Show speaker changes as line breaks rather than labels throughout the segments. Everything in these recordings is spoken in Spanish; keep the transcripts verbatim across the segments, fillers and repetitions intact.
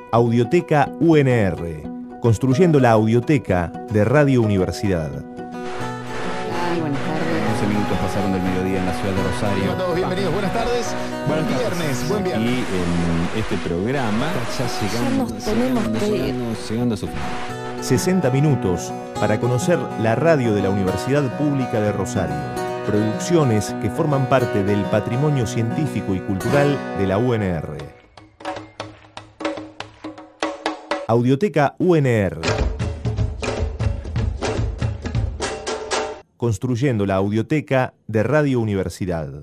Audioteca U N R, construyendo la audioteca de Radio Universidad.
Ay, buenas tardes.
once minutos pasaron del mediodía en la ciudad de Rosario.
Hola a todos, bienvenidos, buenas tardes. Buen
Buenas
viernes,
tardes.
buen viernes.
Y en este programa ya llegando,
nos tenemos
llegando,
que ir.
llegando, llegando a su fin.
sesenta minutos para conocer la radio de la Universidad Pública de Rosario. Producciones que forman parte del patrimonio científico y cultural de la U N R. Audioteca U N R. Construyendo la audioteca de Radio Universidad.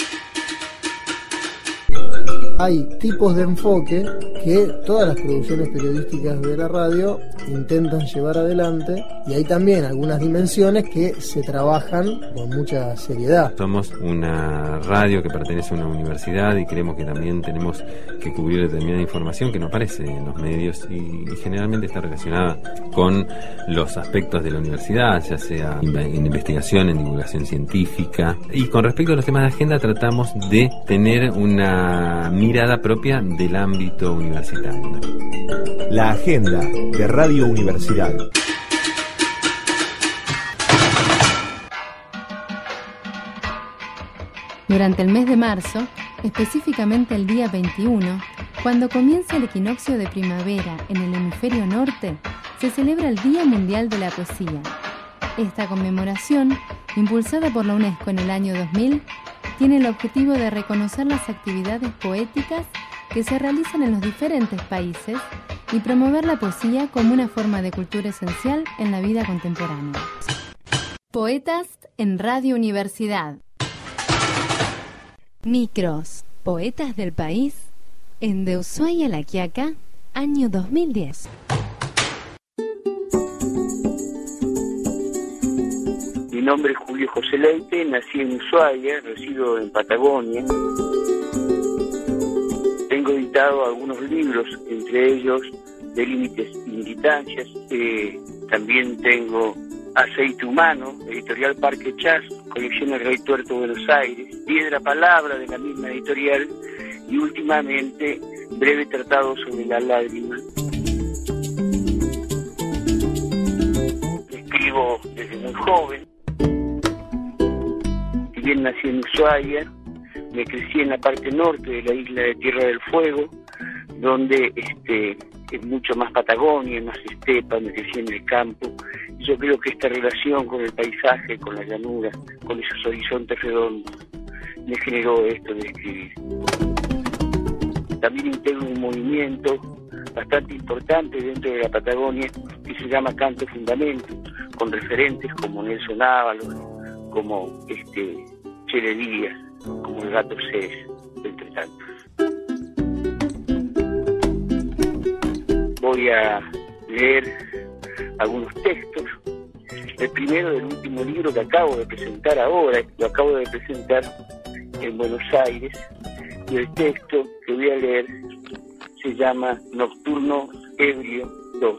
Hay tipos de enfoque que todas las producciones periodísticas de la radio intentan llevar adelante, y hay también algunas dimensiones que se trabajan con mucha seriedad.
Somos una radio que pertenece a una universidad y creemos que también tenemos que cubrir determinada información que no aparece en los medios y, y generalmente está relacionada con los aspectos de la universidad, ya sea en investigación, en divulgación científica. Y con respecto a los temas de agenda, tratamos de tener una mirada propia del ámbito universitario.
La agenda de Radio Universidad.
Durante el mes de marzo, específicamente el día veintiuno, cuando comienza el equinoccio de primavera en el hemisferio norte, se celebra el Día Mundial de la Poesía. Esta conmemoración, impulsada por la UNESCO en el año dos mil, tiene el objetivo de reconocer las actividades poéticas que se realizan en los diferentes países y promover la poesía como una forma de cultura esencial en la vida contemporánea. Poetas en Radio Universidad. Micros, poetas del país, en De Ushuaia a La Quiaca, año dos mil diez.
Mi nombre es Julio José Leite, nací en Ushuaia, resido en Patagonia. Tengo editado algunos libros, entre ellos De Límites y Distancias. Eh, también tengo Aceite Humano, editorial Parque Chas, colección El Rey Tuerto, Buenos Aires, Piedra Palabra, de la misma editorial, y últimamente Breve Tratado sobre la Lágrima. Escribo desde muy joven. Si bien nací en Ushuaia, me crecí en la parte norte de la isla de Tierra del Fuego, donde este, es mucho más Patagonia, más estepa, me crecí en el campo. Y yo creo que esta relación con el paisaje, con la llanura, con esos horizontes redondos, me generó esto de escribir. También integro un movimiento bastante importante dentro de la Patagonia que se llama Canto Fundamento, con referentes como Nelson Ábalos, como este Chele Díaz, como el Gato Cés, entre tantos. Voy a leer algunos textos. El primero del último libro que acabo de presentar ahora, lo acabo de presentar en Buenos Aires, y el texto que voy a leer se llama Nocturno Ebrio dos.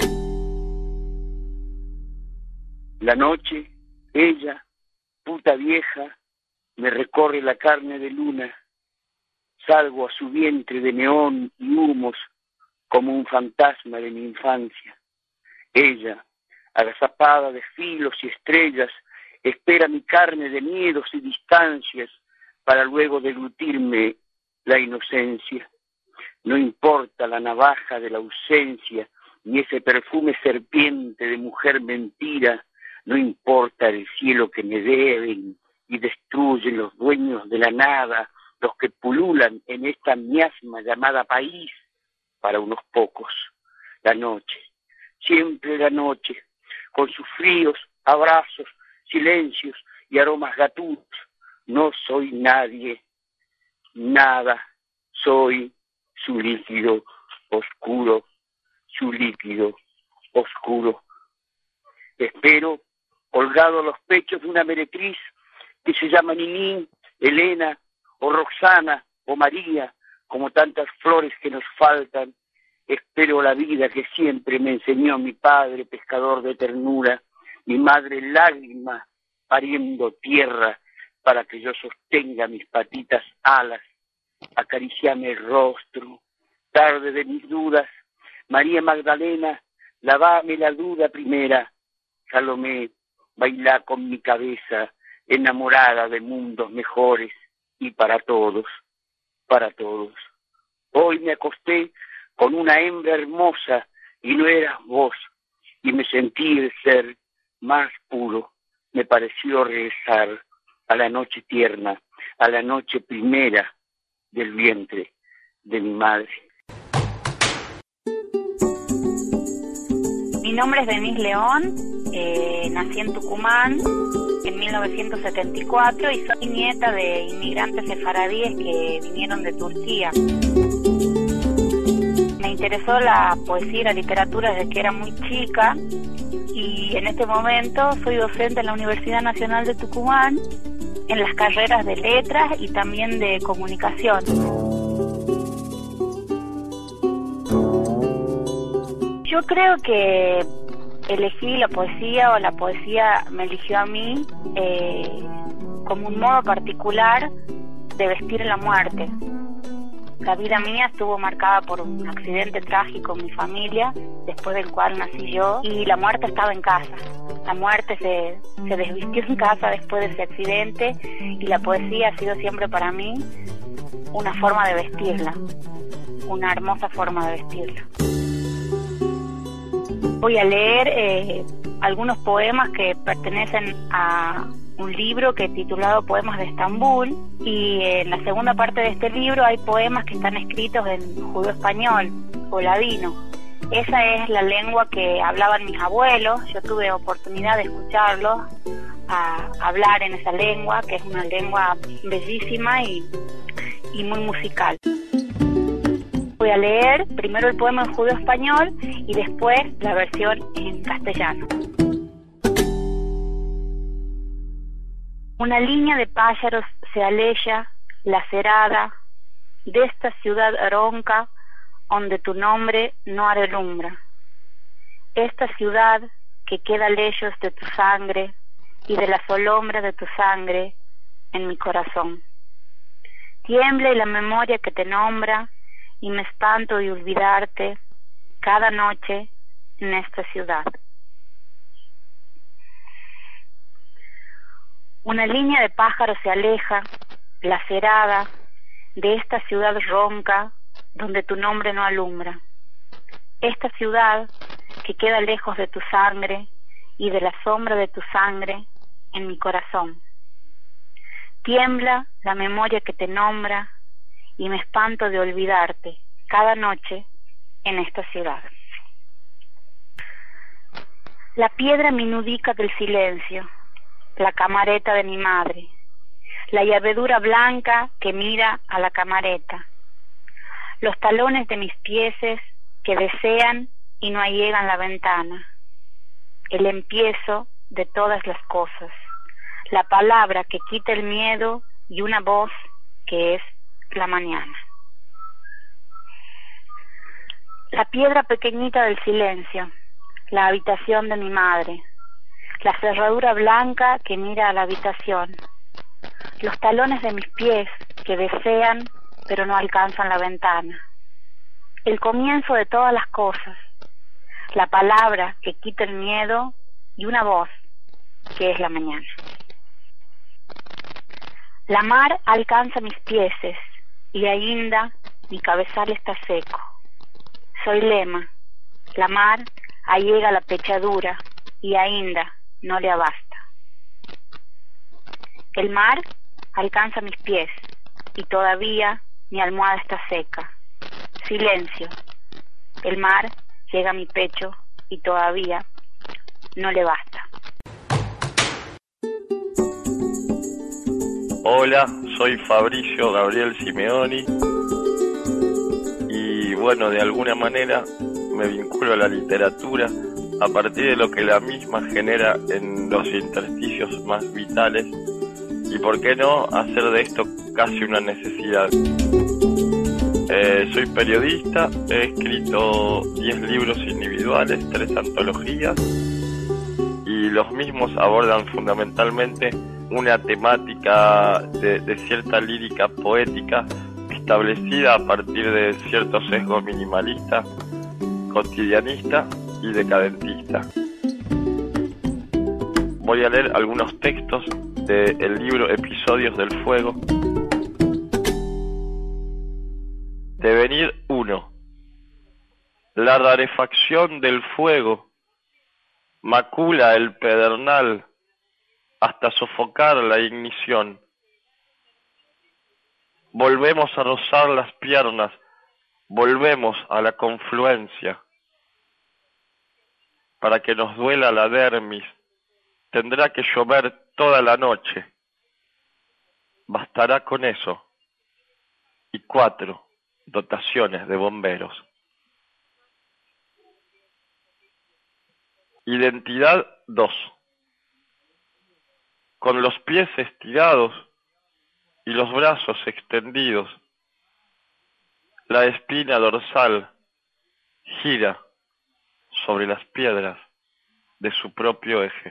La noche, ella, puta vieja, me recorre la carne de luna, salgo a su vientre de neón y humos como un fantasma de mi infancia. Ella, agazapada de filos y estrellas, espera mi carne de miedos y distancias para luego deglutirme la inocencia. No importa la navaja de la ausencia, ni ese perfume serpiente de mujer mentira, no importa el cielo que me deben y destruyen los dueños de la nada, los que pululan en esta miasma llamada país para unos pocos. La noche, siempre la noche, con sus fríos, abrazos, silencios y aromas gatunos. No soy nadie, nada, soy su líquido oscuro, su líquido oscuro. Espero, colgado a los pechos de una meretriz que se llama Ninín, Elena, o Roxana, o María, como tantas flores que nos faltan. Espero la vida que siempre me enseñó mi padre, pescador de ternura, mi madre lágrima, pariendo tierra, para que yo sostenga mis patitas alas, acariciame el rostro, tarde de mis dudas, María Magdalena, lavame la duda primera. Salomé, bailá con mi cabeza, enamorada de mundos mejores, y para todos, para todos. Hoy me acosté con una hembra hermosa, y no eras vos, y me sentí el ser más puro. Me pareció regresar a la noche tierna, a la noche primera del vientre de mi madre.
Mi nombre es Denise León, eh, nací en Tucumán en mil novecientos setenta y cuatro y soy nieta de inmigrantes sefaradíes que vinieron de Turquía. Me interesó la poesía y la literatura desde que era muy chica y en este momento soy docente en la Universidad Nacional de Tucumán en las carreras de letras y también de comunicación. Yo creo que elegí la poesía o la poesía me eligió a mí eh, como un modo particular de vestir la muerte. La vida mía estuvo marcada por un accidente trágico en mi familia, después del cual nací yo, y la muerte estaba en casa. La muerte se, se desvistió en casa después de ese accidente y la poesía ha sido siempre para mí una forma de vestirla, una hermosa forma de vestirla. Voy a leer eh, algunos poemas que pertenecen a un libro que he titulado Poemas de Estambul, y en la segunda parte de este libro hay poemas que están escritos en judeo-español o ladino. Esa es la lengua que hablaban mis abuelos. Yo tuve oportunidad de escucharlos a hablar en esa lengua, que es una lengua bellísima y, y muy musical. Voy a leer primero el poema en judeo-español y después la versión en castellano. Una línea de pájaros se aleja, lacerada, de esta ciudad ronca, donde tu nombre no alumbra. Esta ciudad que queda lejos de tu sangre y de la solombra de tu sangre en mi corazón. Tiembla y la memoria que te nombra, y me espanto de olvidarte cada noche en esta ciudad. Una línea de pájaros se aleja, lacerada, de esta ciudad ronca, donde tu nombre no alumbra. Esta ciudad que queda lejos de tu sangre y de la sombra de tu sangre en mi corazón. Tiembla la memoria que te nombra y me espanto de olvidarte cada noche en esta ciudad. La piedra minudica del silencio, la camareta de mi madre, la llavedura blanca que mira a la camareta, los talones de mis pies que desean y no allegan la ventana, el empiezo de todas las cosas, la palabra que quita el miedo y una voz que es la mañana. La piedra pequeñita del silencio, la habitación de mi madre, la cerradura blanca que mira a la habitación, los talones de mis pies que desean pero no alcanzan la ventana, el comienzo de todas las cosas, la palabra que quita el miedo y una voz que es la mañana. La mar alcanza mis pies y ainda mi cabezal está seco. Soy lema, la mar allega la pechadura y ainda no le abasta. El mar alcanza mis pies y todavía mi almohada está seca. Silencio, el mar llega a mi pecho y todavía no le basta.
Hola, soy Fabricio Gabriel Simeoni y bueno, de alguna manera me vinculo a la literatura a partir de lo que la misma genera en los intersticios más vitales y por qué no hacer de esto casi una necesidad. Eh, soy periodista, he escrito diez libros individuales, tres antologías y los mismos abordan fundamentalmente una temática de, de cierta lírica poética que establecida a partir de cierto sesgo minimalista, cotidianista y decadentista. Voy a leer algunos textos del libro Episodios del Fuego. Devenir uno. La rarefacción del fuego macula el pedernal hasta sofocar la ignición. Volvemos a rozar las piernas, volvemos a la confluencia. Para que nos duela la dermis, tendrá que llover toda la noche. Bastará con eso. Y cuatro dotaciones de bomberos. Identidad dos. Con los pies estirados y los brazos extendidos, la espina dorsal gira sobre las piedras de su propio eje.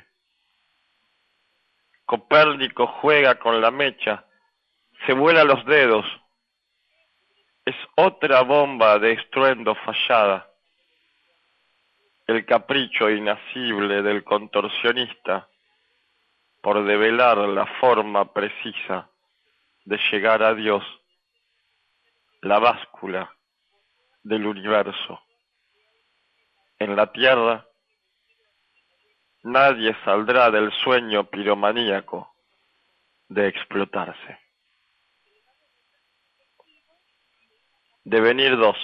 Copérnico juega con la mecha, se vuela los dedos. Es otra bomba de estruendo fallada. El capricho inasible del contorsionista por develar la forma precisa de llegar a Dios, la báscula del universo. En la tierra, nadie saldrá del sueño piromaníaco de explotarse. Devenir dos.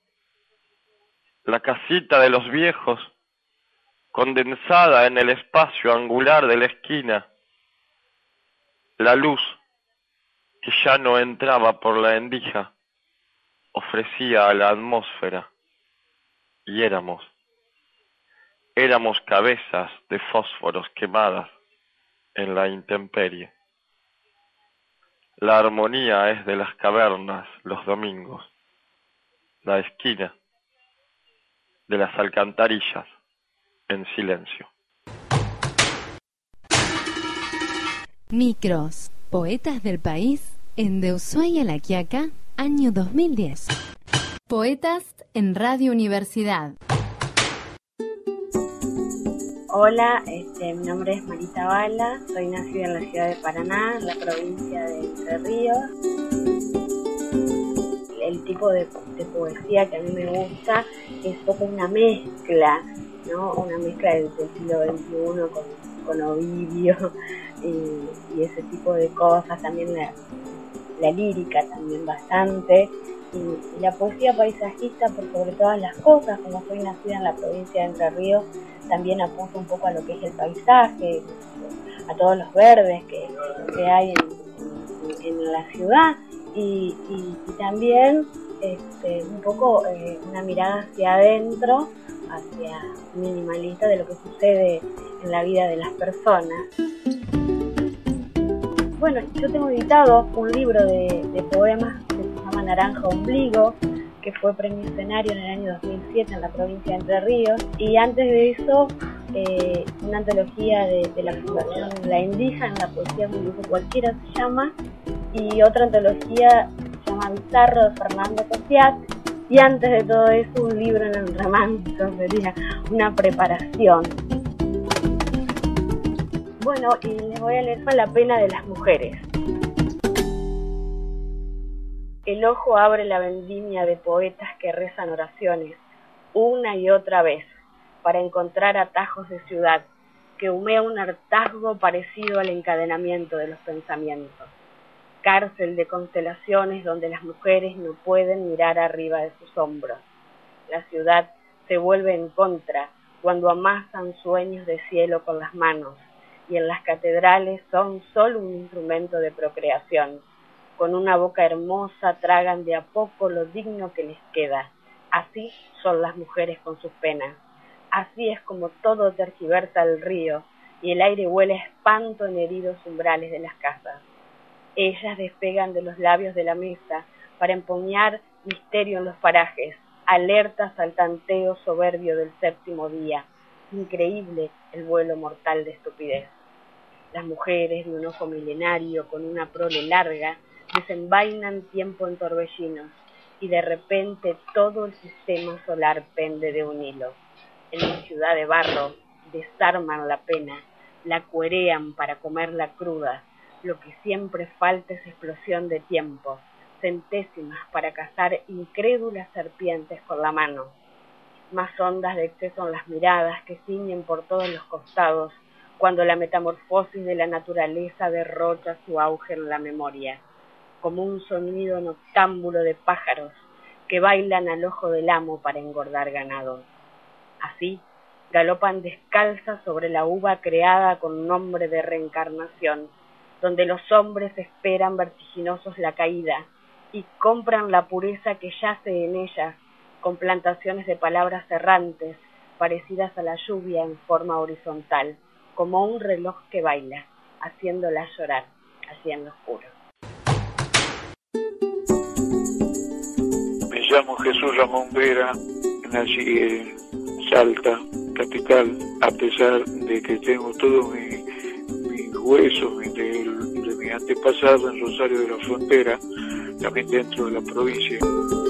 La casita de los viejos, condensada en el espacio angular de la esquina, la luz que ya no entraba por la endija, ofrecía a la atmósfera, y éramos, éramos cabezas de fósforos quemadas en la intemperie. La armonía es de las cavernas los domingos, la esquina de las alcantarillas en silencio.
Micros, poetas del país, en De Ushuaia a La Quiaca, año dos mil diez. Poetas en Radio Universidad.
Hola, este, mi nombre es Marita Bala, soy nacida en la ciudad de Paraná, en la provincia de Entre Ríos. El tipo de, de poesía que a mí me gusta es poco una mezcla, ¿no? Una mezcla del, del siglo veintiuno con, con Ovidio y, y ese tipo de cosas, también la, la lírica también bastante, y, y la poesía paisajista por sobre todas las cosas. Como soy nacida en la provincia de Entre Ríos, también apunta un poco a lo que es el paisaje, a todos los verdes que, que hay en, en, en la ciudad. Y, y, y también este, un poco eh, una mirada hacia adentro, hacia minimalista de lo que sucede en la vida de las personas. Bueno, yo tengo editado un libro de, de poemas que se llama Naranja Ombligo, que fue premio escenario en el año dos mil siete en la provincia de Entre Ríos, y antes de eso eh, una antología de, de la Fundación La Indija en la poesía Un Dibujo Cualquiera se llama, y otra antología se llama Bizarro de Fernando Cosiat, y antes de todo eso un libro en el romántico, sería una preparación. Bueno, y les voy a leer La pena de las mujeres. El ojo abre la vendimia de poetas que rezan oraciones, una y otra vez, para encontrar atajos de ciudad, que humea un hartazgo parecido al encadenamiento de los pensamientos. Cárcel de constelaciones donde las mujeres no pueden mirar arriba de sus hombros. La ciudad se vuelve en contra cuando amasan sueños de cielo con las manos, y en las catedrales son solo un instrumento de procreación. Con una boca hermosa tragan de a poco lo digno que les queda. Así son las mujeres con sus penas. Así es como todo tergiversa el río, y el aire huele a espanto en heridos umbrales de las casas. Ellas despegan de los labios de la mesa para empuñar misterio en los parajes, alertas al tanteo soberbio del séptimo día. Increíble el vuelo mortal de estupidez. Las mujeres de un ojo milenario con una prole larga desenvainan tiempo en torbellinos, y de repente todo el sistema solar pende de un hilo. En mi ciudad de barro desarman la pena, la cuerean para comerla cruda. Lo que siempre falta es explosión de tiempo, centésimas para cazar incrédulas serpientes con la mano. Más ondas de exceso en las miradas que ciñen por todos los costados, cuando la metamorfosis de la naturaleza derrocha su auge en la memoria, como un sonido noctámbulo de pájaros que bailan al ojo del amo para engordar ganado. Así, galopan descalzas sobre la uva creada con nombre de reencarnación, donde los hombres esperan vertiginosos la caída y compran la pureza que yace en ellas con plantaciones de palabras errantes parecidas a la lluvia en forma horizontal, como un reloj que baila, haciéndola llorar, así en lo oscuro.
Me llamo Jesús Ramón Vera, nací en Salta, capital, a pesar de que tengo todos mis mi huesos mi, de, de mi antepasado en Rosario de la Frontera, también dentro de la provincia.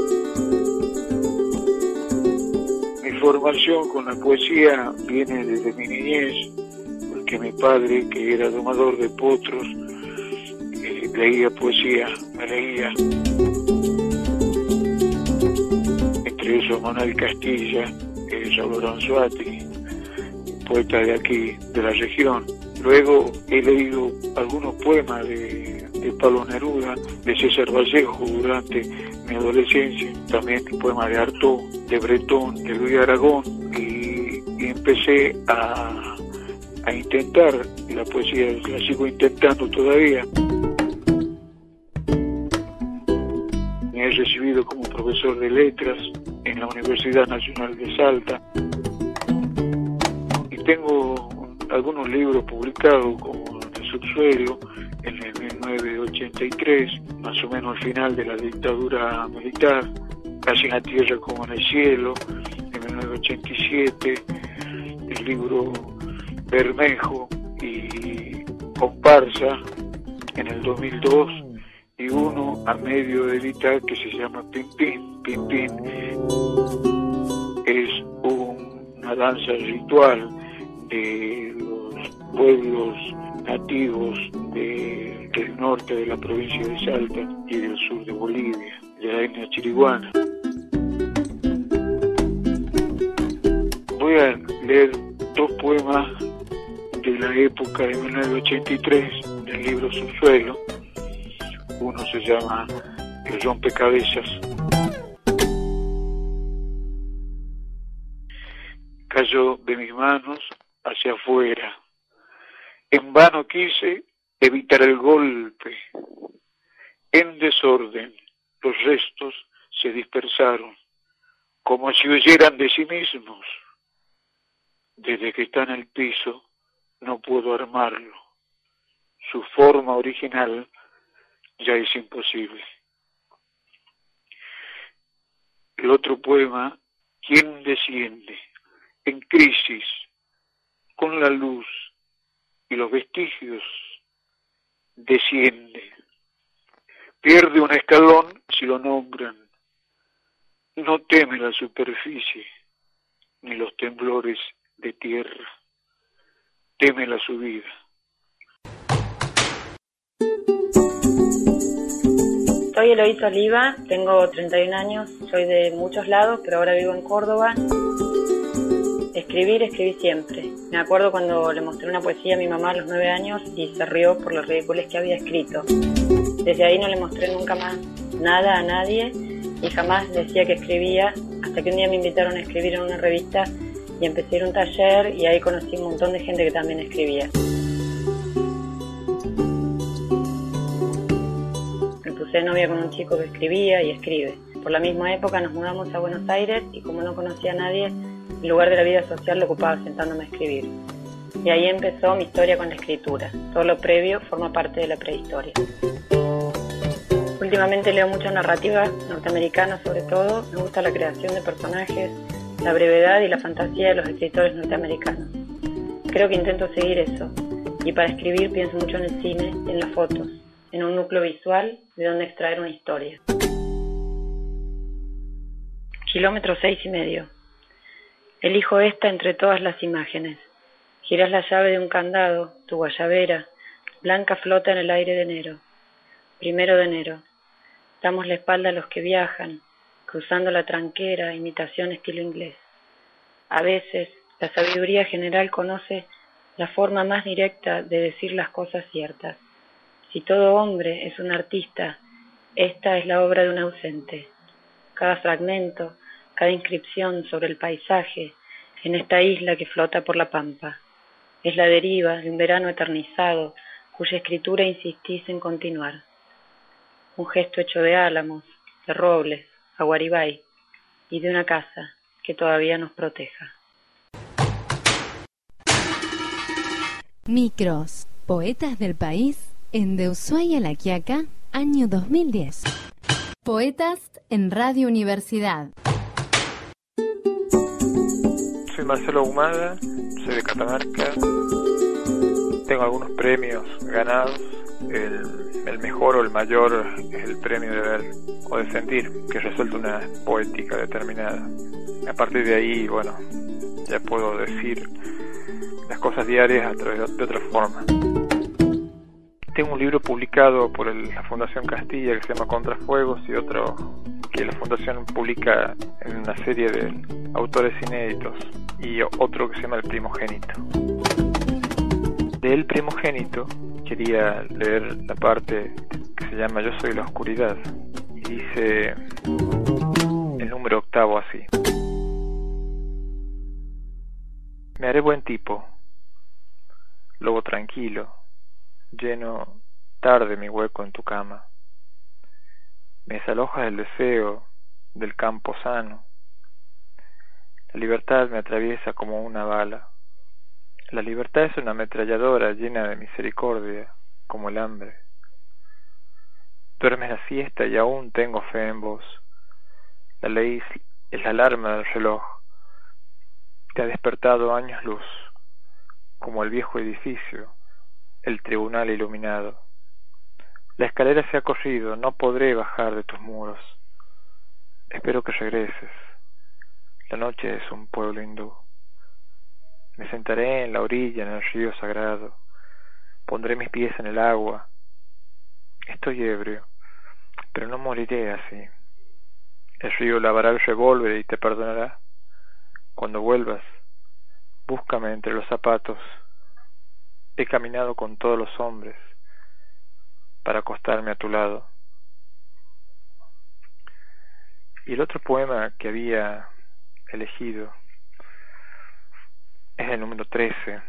Mi formación con la poesía viene desde mi niñez, porque mi padre, que era domador de potros, eh, leía poesía, me leía. Entre esos Manuel Castilla, eh, Saulo Anzuati, poeta de aquí, de la región. Luego he leído algunos poemas de, de Pablo Neruda, de César Vallejo durante mi adolescencia, también poemas de Artaud, de Bretón, de Luis Aragón, y, y empecé a, a intentar la poesía, la sigo intentando todavía. Me he recibido como profesor de letras en la Universidad Nacional de Salta y tengo algunos libros publicados como El subsuelo en el mil novecientos ochenta y tres, más o menos al final de la dictadura militar, Casi en la tierra como en el cielo, en mil novecientos ochenta y siete, el libro Bermejo y Comparsa en el dos mil dos, y uno a medio de editar que se llama Pimpín. Pimpín es un, una danza ritual de los pueblos nativos de, del norte de la provincia de Salta y del sur de Bolivia, de la etnia chiriguana. Voy a leer dos poemas de la época de mil novecientos ochenta y tres del libro Subsuelo. Uno se llama El rompecabezas. Cayó de mis manos hacia afuera. En vano quise evitar el golpe. En desorden, los restos se dispersaron, como si huyeran de sí mismos. Desde que está en el piso, no puedo armarlo. Su forma original ya es imposible. El otro poema, ¿Quién desciende? En crisis, con la luz y los vestigios, desciende. Pierde un escalón si lo nombran. No teme la superficie, ni los temblores de tierra. Teme la subida.
Soy Eloísa Oliva, tengo treinta y un años, soy de muchos lados, pero ahora vivo en Córdoba. Escribir, escribí siempre. Me acuerdo cuando le mostré una poesía a mi mamá a los nueve años y se rió por los ridículos que había escrito. Desde ahí no le mostré nunca más nada a nadie y jamás decía que escribía, hasta que un día me invitaron a escribir en una revista y empecé a ir a un taller y ahí conocí un montón de gente que también escribía. Me puse de novia con un chico que escribía y escribe. Por la misma época nos mudamos a Buenos Aires y como no conocía a nadie, el lugar de la vida social lo ocupaba sentándome a escribir. Y ahí empezó mi historia con la escritura. Todo lo previo forma parte de la prehistoria. Últimamente leo mucha narrativa norteamericana sobre todo. Me gusta la creación de personajes, la brevedad y la fantasía de los escritores norteamericanos. Creo que intento seguir eso. Y para escribir pienso mucho en el cine y en las fotos, en un núcleo visual de donde extraer una historia. Kilómetro seis y medio. Elijo esta entre todas las imágenes. Girás la llave de un candado, tu guayabera, blanca flota en el aire de enero. Primero de enero. Damos la espalda a los que viajan, cruzando la tranquera, imitación estilo inglés. A veces, la sabiduría general conoce la forma más directa de decir las cosas ciertas. Si todo hombre es un artista, esta es la obra de un ausente. Cada fragmento, cada inscripción sobre el paisaje en esta isla que flota por la pampa. Es la deriva de un verano eternizado cuya escritura insistís en continuar. Un gesto hecho de álamos, de robles, aguaribay y de una casa que todavía nos proteja.
Micros, poetas del país, en de Ushuaia a La Quiaca, año dos mil diez. Poetas en Radio Universidad.
Soy Marcelo Ahumada, soy de Catamarca. Tengo algunos premios ganados. El, el mejor o el mayor es el premio de ver o de sentir, que resuelta una poética determinada. A partir de ahí, bueno, ya puedo decir las cosas diarias a través de otra forma. Tengo un libro publicado por el, la Fundación Castilla que se llama Contrafuegos, y otro que la Fundación publica en una serie de autores inéditos, y otro que se llama El Primogénito. Del Primogénito quería leer la parte que se llama Yo soy la oscuridad, y dice el número octavo así: me haré buen tipo, lobo tranquilo, lleno tarde mi hueco en tu cama. Me desalojas del deseo del campo sano. La libertad me atraviesa como una bala. La libertad es una ametralladora llena de misericordia, como el hambre. Duermes la siesta y aún tengo fe en vos. La ley es la alarma del reloj. Te ha despertado años luz, como el viejo edificio, el tribunal iluminado. La escalera se ha corrido, no podré bajar de tus muros. Espero que regreses. La noche es un pueblo hindú. Me sentaré en la orilla, en el río sagrado. Pondré mis pies en el agua. Estoy ebrio, pero no moriré así. El río lavará el revólver y te perdonará. Cuando vuelvas, búscame entre los zapatos. He caminado con todos los hombres para acostarme a tu lado. Y el otro poema que había elegido es el número trece.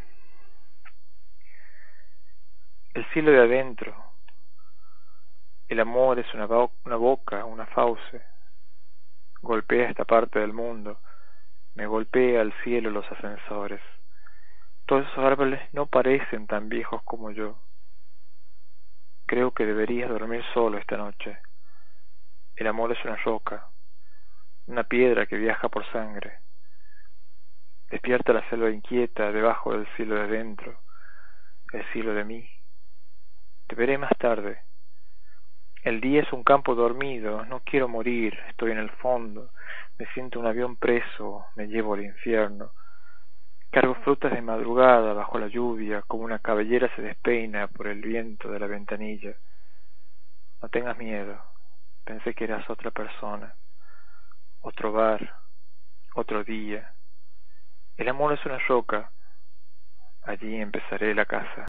El cielo de adentro. El amor es una, bo- una boca, una fauce. Golpea esta parte del mundo. Me golpea al cielo los ascensores. Todos esos árboles no parecen tan viejos como yo. Creo que deberías dormir solo esta noche. El amor es una roca, una piedra que viaja por sangre. Despierta la selva inquieta debajo del cielo de dentro, el cielo de mí. Te veré más tarde. El día es un campo dormido, no quiero morir, estoy en el fondo, me siento un avión preso, me llevo al infierno. Cargo frutas de madrugada bajo la lluvia, como una cabellera se despeina por el viento de la ventanilla. No tengas miedo, pensé que eras otra persona, otro bar, otro día. El amor es una roca, allí empezaré la casa.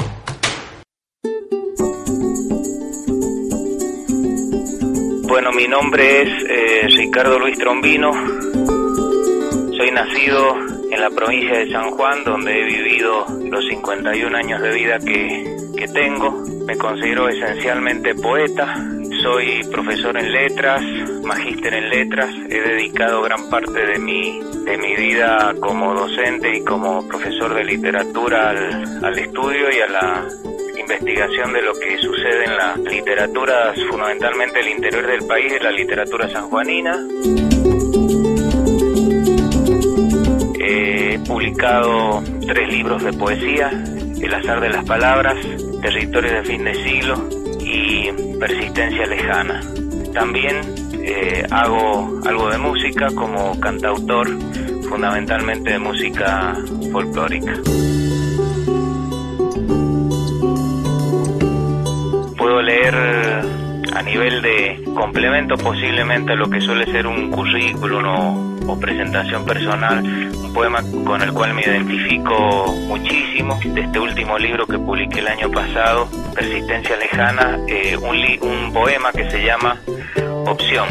Bueno, mi nombre es eh, Ricardo Luis Trombino. Soy nacido en la provincia de San Juan, donde he vivido los cincuenta y un años de vida que, que tengo. Me considero esencialmente poeta. Soy profesor en letras, magíster en letras. He dedicado gran parte de mi, de mi vida como docente y como profesor de literatura al, al estudio y a la investigación de lo que sucede en las literaturas, fundamentalmente el interior del país, de la literatura sanjuanina. He publicado tres libros de poesía: El azar de las palabras, Territorios de fin de siglo y Persistencia Lejana. También eh, hago algo de música como cantautor, fundamentalmente de música folclórica. Puedo leer a nivel de complemento posiblemente a lo que suele ser un currículum o, o presentación personal, un poema con el cual me identifico muchísimo, de este último libro que publiqué el año pasado, Persistencia Lejana, eh, un, li- un poema que se llama Opción.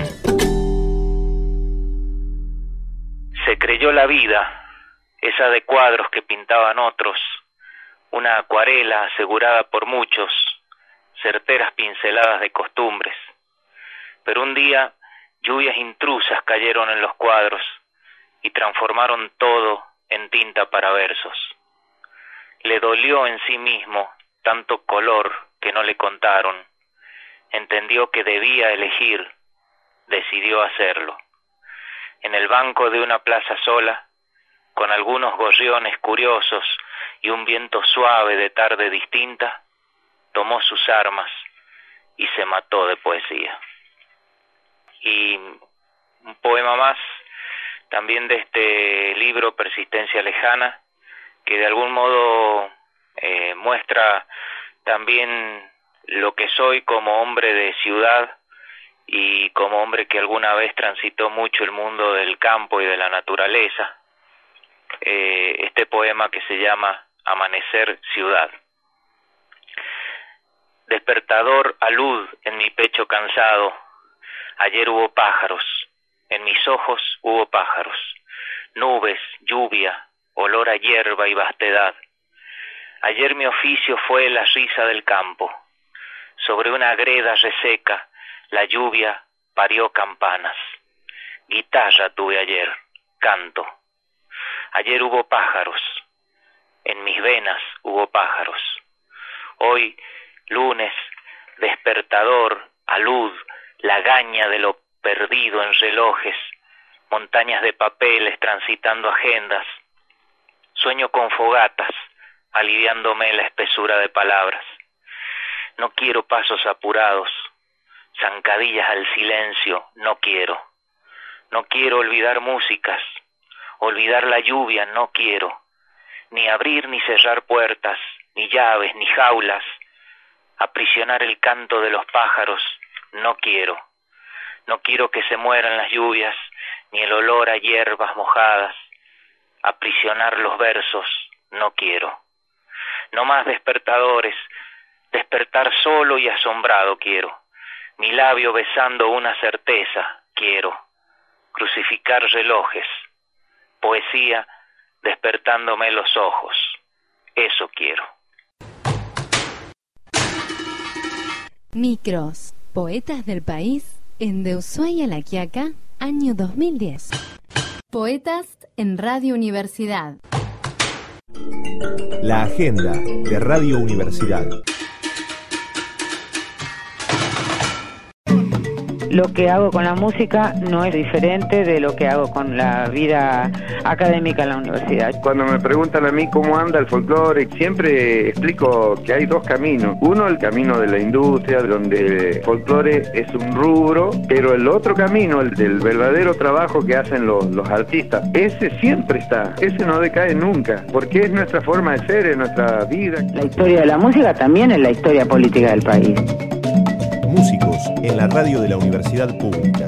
Se creyó la vida, esa de cuadros que pintaban otros, una acuarela asegurada por muchos, certeras pinceladas de costumbres. Pero un día lluvias intrusas cayeron en los cuadros y transformaron todo en tinta para versos. Le dolió en sí mismo tanto color que no le contaron. Entendió que debía elegir, decidió hacerlo. En el banco de una plaza sola, con algunos gorriones curiosos y un viento suave de tarde distinta, tomó sus armas y se mató de poesía. Y un poema más, también de este libro Persistencia Lejana, que de algún modo eh, muestra también lo que soy como hombre de ciudad y como hombre que alguna vez transitó mucho el mundo del campo y de la naturaleza. Eh, este poema que se llama Amanecer Ciudad. Despertador alud en mi pecho cansado, ayer hubo pájaros, en mis ojos hubo pájaros, nubes, lluvia, olor a hierba y vastedad. Ayer mi oficio fue la risa del campo, sobre una greda reseca la lluvia parió campanas. Guitarra tuve ayer, canto. Ayer hubo pájaros, en mis venas hubo pájaros. Hoy, lunes, despertador, alud, lagaña de lo perdido en relojes, montañas de papeles transitando agendas. Sueño con fogatas, aliviándome la espesura de palabras. No quiero pasos apurados, zancadillas al silencio, no quiero. No quiero olvidar músicas, olvidar la lluvia, no quiero. Ni abrir ni cerrar puertas, ni llaves, ni jaulas. Aprisionar el canto de los pájaros, no quiero. No quiero que se mueran las lluvias, ni el olor a hierbas mojadas. Aprisionar los versos, no quiero. No más despertadores, despertar solo y asombrado quiero. Mi labio besando una certeza, quiero. Crucificar relojes, poesía despertándome los ojos, eso quiero.
Micros, poetas del país, en De Ushuaia a La Quiaca, año dos mil diez. Poetas en Radio Universidad.
La agenda de Radio Universidad.
Lo que hago con la música no es diferente de lo que hago con la vida académica en la universidad.
Cuando me preguntan a mí cómo anda el folclore, siempre explico que hay dos caminos. Uno, el camino de la industria, donde el folclore es un rubro, pero el otro camino, el del verdadero trabajo que hacen los, los artistas, ese siempre está, ese no decae nunca, porque es nuestra forma de ser, es nuestra vida.
La historia de la música también es la historia política del país.
Músicos en la radio de la Universidad Pública.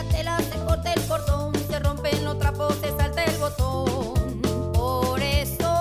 Por eso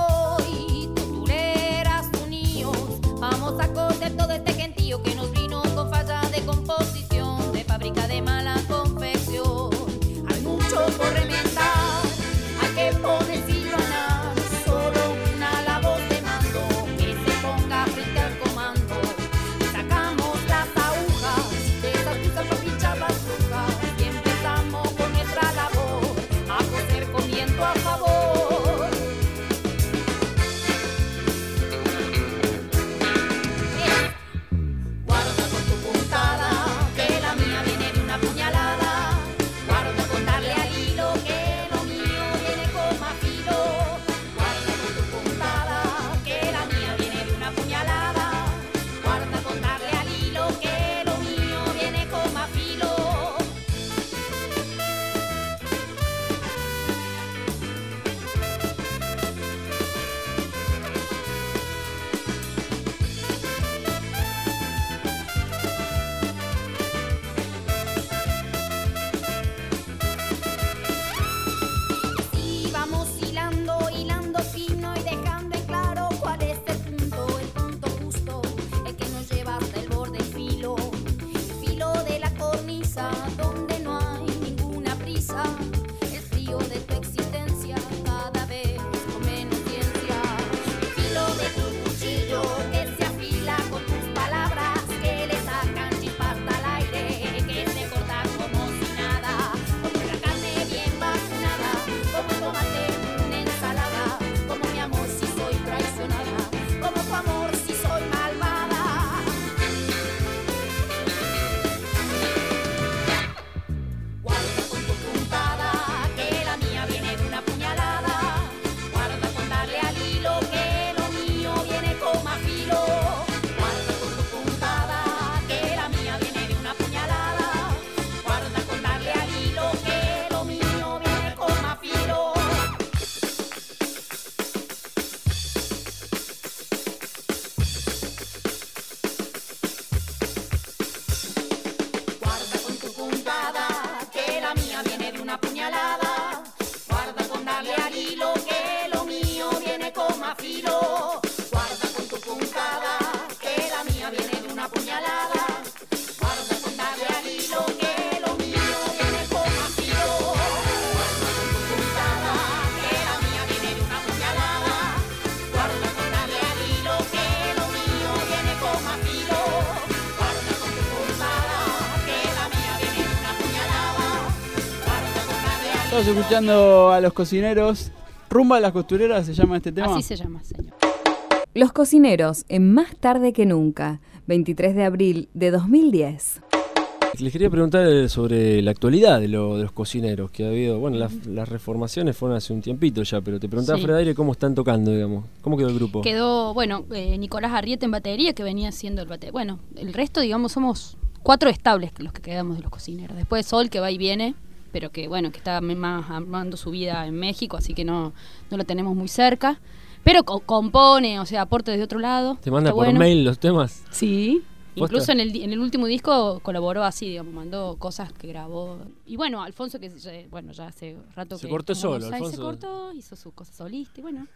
Estamos escuchando a Los Cocineros. Rumba de las Costureras se llama este tema.
Así se llama, señor.
Los Cocineros en Más Tarde que Nunca, veintitrés de abril de dos mil diez.
Les quería preguntar sobre la actualidad de, lo, de los cocineros, que ha habido, bueno, las, las reformaciones fueron hace un tiempito ya, pero te preguntaba,
Sí.
Fred Aire, cómo están tocando, digamos, cómo quedó el grupo.
Quedó, bueno, eh, Nicolás Arrieta en batería, que venía siendo el batería. Bueno, el resto, digamos, somos cuatro estables los que quedamos de Los Cocineros. Después Sol, que va y viene, pero que, bueno, que está más armando su vida en México, así que no, no lo tenemos muy cerca. Pero co- compone, o sea, aporte desde otro lado.
¿Te manda
Está
por
bueno.
mail los temas?
Sí.
¿Posta?
Incluso en el, di- en el último disco colaboró así, digamos, mandó cosas que grabó. Y bueno, Alfonso, que ya, bueno, ya hace rato
Se
que...
cortó
estamos
solo,
ahí,
Alfonso.
Se cortó, hizo su cosa solista y bueno.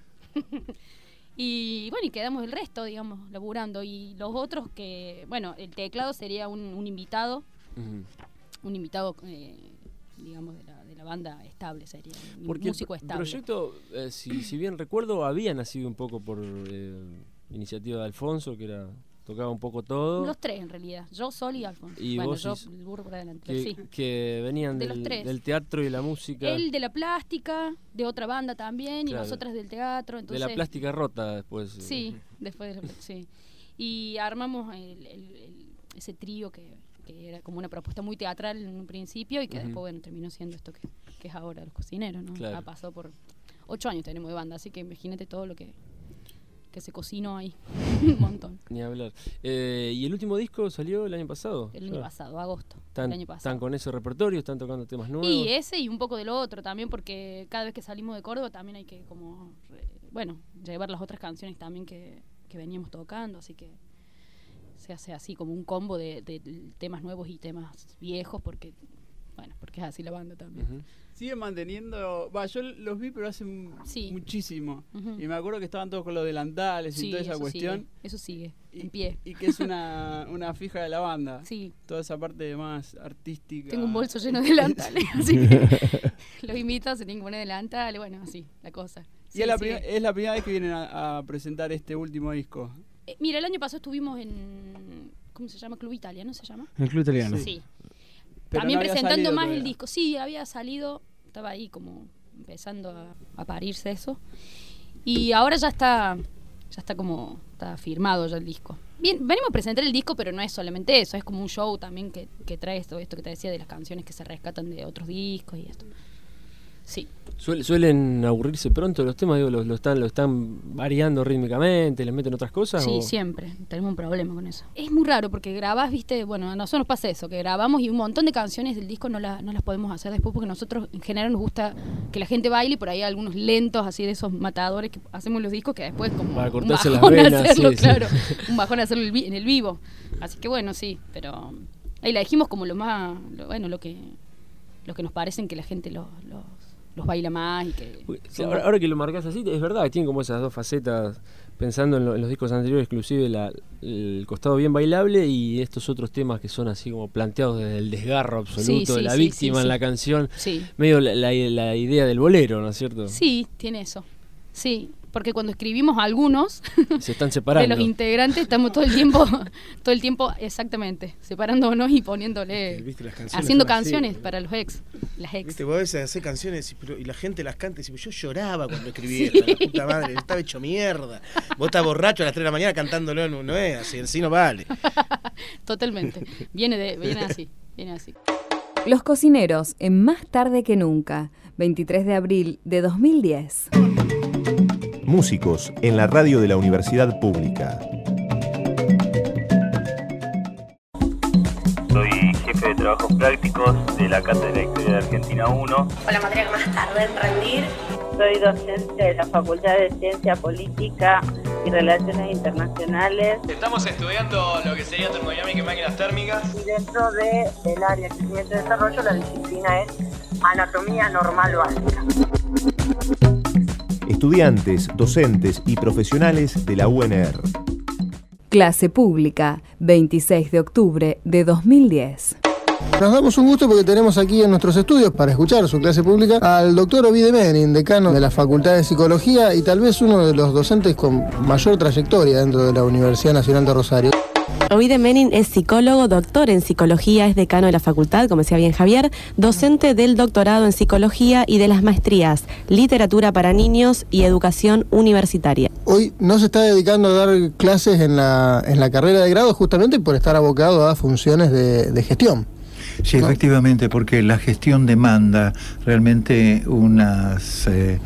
Y bueno, y quedamos el resto, digamos, laburando. Y los otros que, bueno, el teclado sería un, un invitado,
Ujú.
un invitado, eh, digamos, de la, de la banda estable sería, un
Porque
músico
el
estable.
proyecto, eh, si, si bien recuerdo, había nacido un poco por eh, iniciativa de Alfonso, que era tocaba un poco todo.
Los tres, en realidad. Yo, Sol y Alfonso.
Y
bueno,
vos
yo,
y-
el burro por adelante.
que,
Sí.
que venían
De los
del,
tres.
del teatro y la música.
Él de la plástica, de otra banda también,
Claro.
y nosotras del teatro. Entonces,
de la plástica rota después. eh.
Sí, después de la, sí. Y armamos el, el- el- ese trío que, que era como una propuesta muy teatral en un principio y que
Ujú.
después, bueno, terminó siendo esto que, que es ahora Los Cocineros, ¿no?
Claro.
Ha pasado por ocho años tenemos de banda, así que imagínate todo lo que, que se cocinó ahí. Un montón.
Ni hablar. Eh, ¿Y el último disco salió el año pasado?
El año
Ya.
pasado, agosto.
¿Están,
el año pasado.
¿Están con ese repertorio? ¿Están tocando temas nuevos?
Y ese y un poco de lo otro también, porque cada vez que salimos de Córdoba también hay que como, re- bueno, llevar las otras canciones también que, que veníamos tocando, así que se hace así como un combo de, de temas nuevos y temas viejos, porque, bueno, porque es así la banda también.
Ujú.
Siguen manteniendo... Va, yo los vi, pero hace m-
Sí.
muchísimo.
Ujú.
Y me acuerdo que estaban todos con los delantales
Sí,
y toda esa
eso
cuestión.
sigue, eso sigue,
Y,
en pie.
y que es una, una fija de la banda.
Sí.
Toda esa parte más artística.
Tengo un bolso lleno de delantales, así que los invitados se tienen que poner delantales, bueno, así, la cosa.
Y
Sí,
es, la
sí.
prim- es la primera vez que vienen a, a presentar este último disco.
Eh, mira, el año pasado estuvimos en, ¿cómo se llama? Club Italiano, ¿se llama?
El Club Italiano.
Sí.
Pero
También
no había
presentando
salido
más
todavía.
el disco. Sí, había salido, estaba ahí como empezando a, a parirse eso. Y ahora ya está, ya está como, está firmado ya el disco. Bien, venimos a presentar el disco, pero no es solamente eso, es como un show también que, que trae esto, esto que te decía de las canciones que se rescatan de otros discos y esto. Sí.
Suel- ¿Suelen aburrirse pronto los temas? Digo, ¿lo, lo están, ¿Lo están variando rítmicamente? ¿Les meten otras cosas?
Sí,
o?
siempre. Tenemos un problema con eso. Es muy raro porque grabás, viste, bueno, a nosotros nos pasa eso, que grabamos y un montón de canciones del disco no, la- no las podemos hacer después porque nosotros en general nos gusta que la gente baile y por ahí hay algunos lentos así de esos matadores que hacemos los discos que después como
Para
un
cortarse las
bajón
venas,
hacerlo,
sí, sí.
claro, un bajón hacerlo en el vi- en el vivo. Así que bueno, sí, pero ahí la dijimos como lo más, lo- bueno, lo que, lo que nos parecen que la gente los, los, los baila más y que...
Sí, ahora, ahora que lo marcas así, es verdad que tienen como esas dos facetas, pensando en, lo- en los discos anteriores, inclusive la- el costado bien bailable y estos otros temas que son así como planteados desde el desgarro absoluto
Sí, sí,
de la
sí,
víctima
sí,
en
sí.
la canción,
Sí.
medio la, la- la idea del bolero, ¿no es cierto?
Sí, tiene eso. Sí, porque cuando escribimos algunos
Se están
de
separando.
los integrantes estamos todo el tiempo, todo el tiempo exactamente, separándonos y poniéndole,
Viste, las canciones
haciendo
son así,
canciones
boludo.
para los ex, las ex.
Viste, vos a veces haces canciones y, pero- y la gente las canta y dice, yo lloraba cuando escribí
Sí.
esta, la puta madre, estaba hecho mierda. Vos estás borracho a las tres de la mañana cantándolo, no, no es así, así no vale.
Totalmente. Viene de, viene así, viene así.
Los Cocineros en Más Tarde que Nunca, veintitrés de abril de dos mil diez.
Músicos en la radio de la Universidad Pública.
Soy jefe de trabajos prácticos de la Cátedra de Historia de Argentina uno.
Con la materia que más tardé en rendir.
Soy docente de la Facultad de Ciencia Política y Relaciones Internacionales.
Estamos estudiando lo que sería termodinámica y máquinas térmicas.
Y dentro de, del área de crecimiento y desarrollo, la disciplina es anatomía normal básica.
Estudiantes, docentes y profesionales de la U N R.
Clase Pública, veintiséis de octubre de dos mil diez.
Nos damos un gusto porque tenemos aquí en nuestros estudios, para escuchar su clase pública, al doctor Ovide Menin, decano de la Facultad de Psicología y tal vez uno de los docentes con mayor trayectoria dentro de la Universidad Nacional de Rosario.
Oide Menin es psicólogo, doctor en psicología, es decano de la facultad, como decía bien Javier, docente del doctorado en psicología y de las maestrías, literatura para niños y educación universitaria.
Hoy no se está dedicando a dar clases en la, en la carrera de grado justamente por estar abocado a funciones de, de gestión.
Sí, ¿no? Efectivamente, porque la gestión demanda realmente unas eh,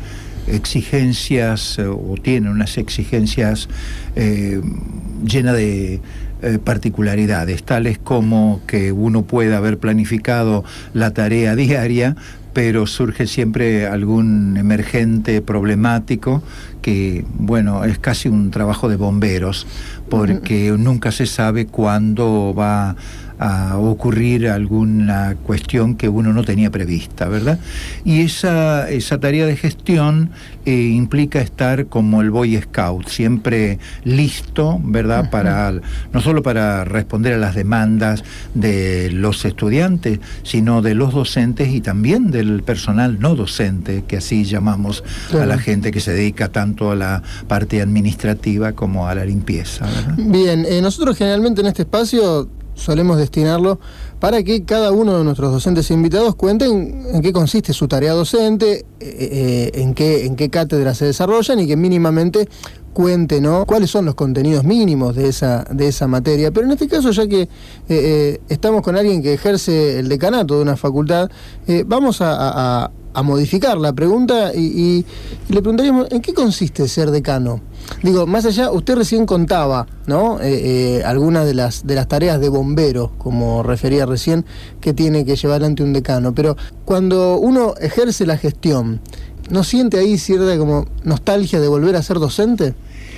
exigencias, eh, o tiene unas exigencias eh, llenas de Eh, particularidades, tales como que uno pueda haber planificado la tarea diaria, pero surge siempre algún emergente problemático que, bueno, es casi un trabajo de bomberos, porque nunca se sabe cuándo va a ocurrir alguna cuestión que uno no tenía prevista, ¿verdad? Y esa, esa tarea de gestión eh, implica estar como el Boy Scout, siempre listo, ¿verdad? Uh-huh. Para, no solo para responder a las demandas de los estudiantes, sino de los docentes y también del personal no docente, que así llamamos claro. a la gente que se dedica tanto a la parte administrativa como a la limpieza, ¿verdad?
Bien, eh, nosotros generalmente en este espacio solemos destinarlo para que cada uno de nuestros docentes e invitados cuenten en qué consiste su tarea docente, eh, eh, en qué, en qué cátedra se desarrollan y que mínimamente cuente, ¿no?, cuáles son los contenidos mínimos de esa, de esa materia. Pero en este caso, ya que eh, eh, estamos con alguien que ejerce el decanato de una facultad, eh, vamos a, a, a modificar la pregunta y, y, y le preguntaríamos ¿en qué consiste ser decano? Digo, más allá, usted recién contaba, ¿no?, eh, eh, algunas de las de las tareas de bombero, como refería recién, que tiene que llevar ante un decano, pero cuando uno ejerce la gestión, ¿no siente ahí cierta como nostalgia de volver a ser docente?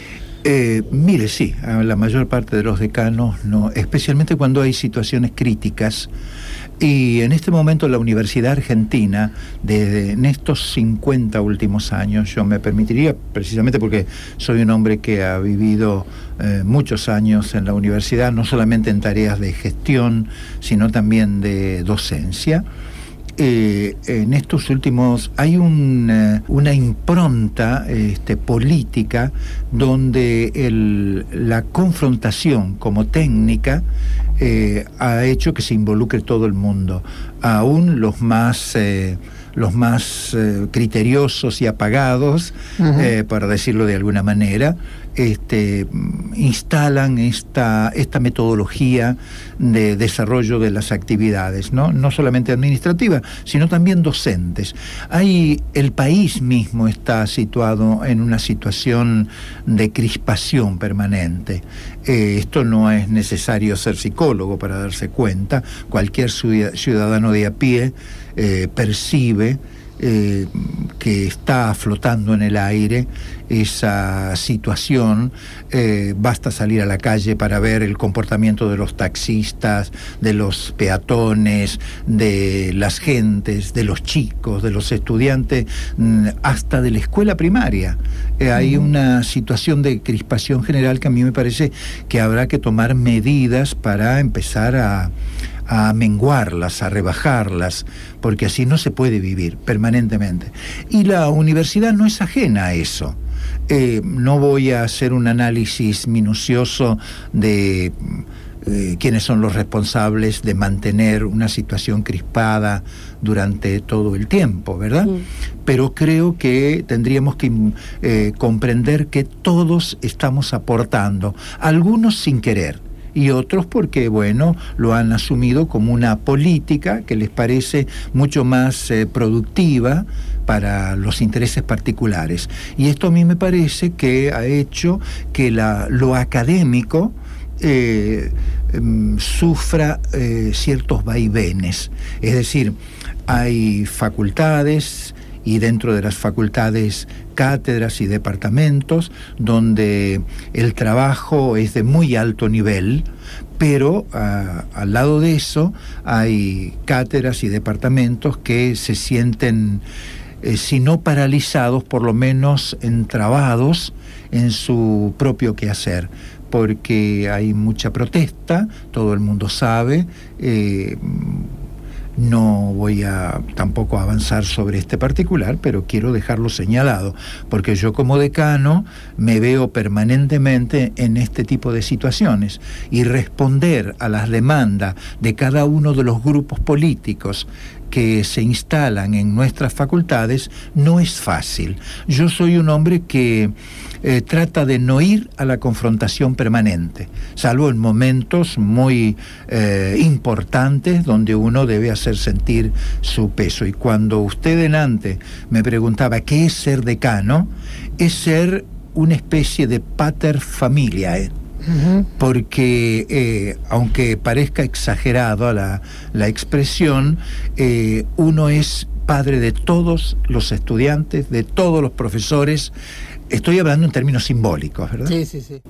Eh, mire, sí, a la mayor parte de los decanos, no, especialmente cuando hay situaciones críticas. Y en este momento la Universidad Argentina, desde en estos cincuenta últimos años, yo me permitiría, precisamente porque soy un hombre que ha vivido eh, muchos años en la universidad, no solamente en tareas de gestión, sino también de docencia. Eh, en estos últimos hay un, eh, una impronta este, política donde el, la confrontación como técnica eh, ha hecho que se involucre todo el mundo, aún los más eh, los más eh, criteriosos y apagados, uh-huh. eh, para decirlo de alguna manera, este, instalan esta, esta metodología de desarrollo de las actividades, ¿no? No solamente administrativas, sino también docentes. Hay, el país mismo está situado en una situación de crispación permanente. Eh, esto no es necesario ser psicólogo para darse cuenta. Cualquier ciudadano de a pie eh, percibe Eh, que está flotando en el aire esa situación. Eh, basta salir a la calle para ver el comportamiento de los taxistas, de los peatones, de las gentes, de los chicos, de los estudiantes, hasta de la escuela primaria. Eh, hay una situación de crispación general que a mí me parece que habrá que tomar medidas para empezar a a menguarlas, a rebajarlas, porque así no se puede vivir permanentemente. Y la universidad no es ajena a eso. Eh, no voy a hacer un análisis minucioso de eh, quiénes son los responsables de mantener una situación crispada durante todo el tiempo, ¿verdad? Sí. Pero creo que tendríamos que eh, comprender que todos estamos aportando, algunos sin querer, y otros porque, bueno, lo han asumido como una política que les parece mucho más eh, productiva para los intereses particulares. Y esto a mí me parece que ha hecho que la, lo académico eh, eh, sufra eh, ciertos vaivenes. Es decir, hay facultades y dentro de las facultades cátedras y departamentos donde el trabajo es de muy alto nivel, pero uh, al lado de eso hay cátedras y departamentos que se sienten, eh, si no paralizados, por lo menos entrabados en su propio quehacer, porque hay mucha protesta, todo el mundo sabe, eh, No voy a tampoco avanzar sobre este particular, pero quiero dejarlo señalado, porque yo como decano me veo permanentemente en este tipo de situaciones, y responder a las demandas de cada uno de los grupos políticos que se instalan en nuestras facultades no es fácil. Yo soy un hombre que eh, trata de no ir a la confrontación permanente, salvo en momentos muy eh, importantes donde uno debe hacer sentir su peso. Y cuando usted delante me preguntaba qué es ser decano, es ser una especie de pater familiae. Uh-huh. Porque eh, aunque parezca exagerado la, la expresión, eh, uno es padre de todos los estudiantes, de todos los profesores. Estoy hablando en términos simbólicos, ¿verdad?
Sí, sí, sí.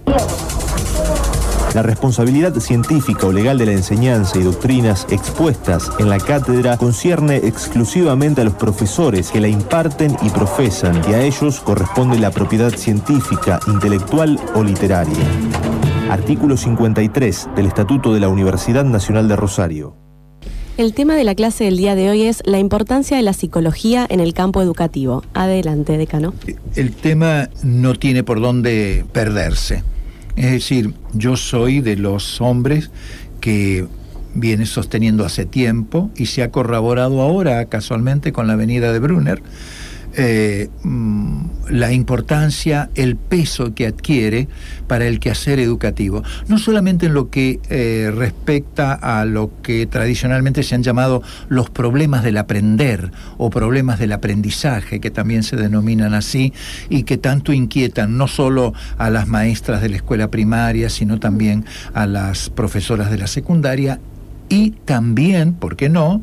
La responsabilidad científica o legal de la enseñanza y doctrinas expuestas en la cátedra concierne exclusivamente a los profesores que la imparten y profesan, y a ellos corresponde la propiedad científica, intelectual o literaria. Artículo cincuenta y tres del Estatuto de la Universidad Nacional de Rosario.
El tema de la clase del día de hoy es la importancia de la psicología en el campo educativo. Adelante, decano.
El tema no tiene por dónde perderse. Es decir, yo soy de los hombres que viene sosteniendo hace tiempo, y se ha corroborado ahora casualmente con la venida de Brunner, eh, la importancia, el peso que adquiere para el quehacer educativo, no solamente en lo que eh, respecta a lo que tradicionalmente se han llamado los problemas del aprender o problemas del aprendizaje, que también se denominan así, y que tanto inquietan no solo a las maestras de la escuela primaria, sino también a las profesoras de la secundaria, y también, ¿por qué no?,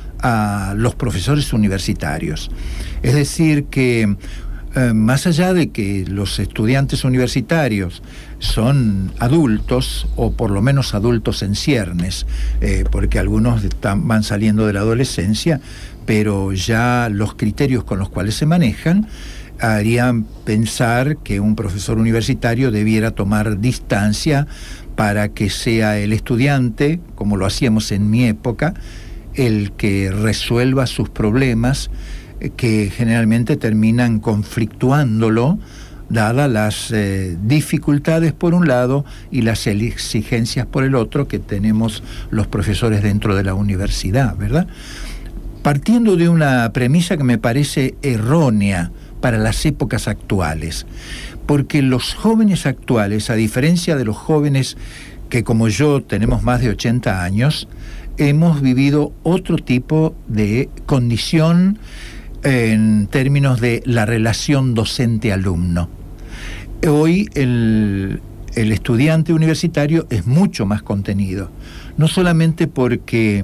a los profesores universitarios. Es decir, que eh, más allá de que los estudiantes universitarios son adultos, o por lo menos adultos en ciernes, eh, porque algunos están, van saliendo de la adolescencia, pero ya los criterios con los cuales se manejan harían pensar que un profesor universitario debiera tomar distancia para que sea el estudiante, como lo hacíamos en mi época, el que resuelva sus problemas, eh, que generalmente terminan conflictuándolo, dadas las eh, dificultades por un lado y las exigencias por el otro que tenemos los profesores dentro de la universidad, ¿verdad? Partiendo de una premisa que me parece errónea para las épocas actuales, porque los jóvenes actuales, a diferencia de los jóvenes que como yo tenemos más de ochenta años, hemos vivido otro tipo de condición en términos de la relación docente-alumno. Hoy el, el estudiante universitario es mucho más contenido, no solamente porque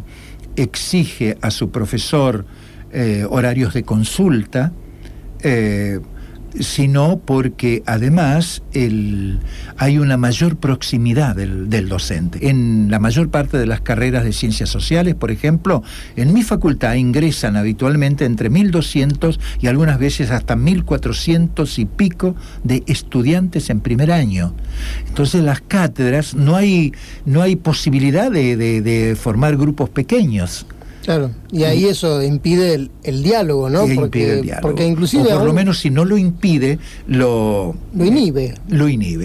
exige a su profesor eh, horarios de consulta, eh, sino porque además el, hay una mayor proximidad del, del docente. En la mayor parte de las carreras de ciencias sociales, por ejemplo, en mi facultad ingresan habitualmente entre mil doscientos y algunas veces hasta mil cuatrocientos y pico de estudiantes en primer año. Entonces las cátedras, no hay, no hay posibilidad de, de, de formar grupos pequeños.
Claro, y ahí eso impide el, el diálogo, ¿no?
Porque,
porque,
el diálogo.
porque inclusive...
O por
aún,
lo menos si no lo impide, lo...
Lo inhibe.
Lo inhibe.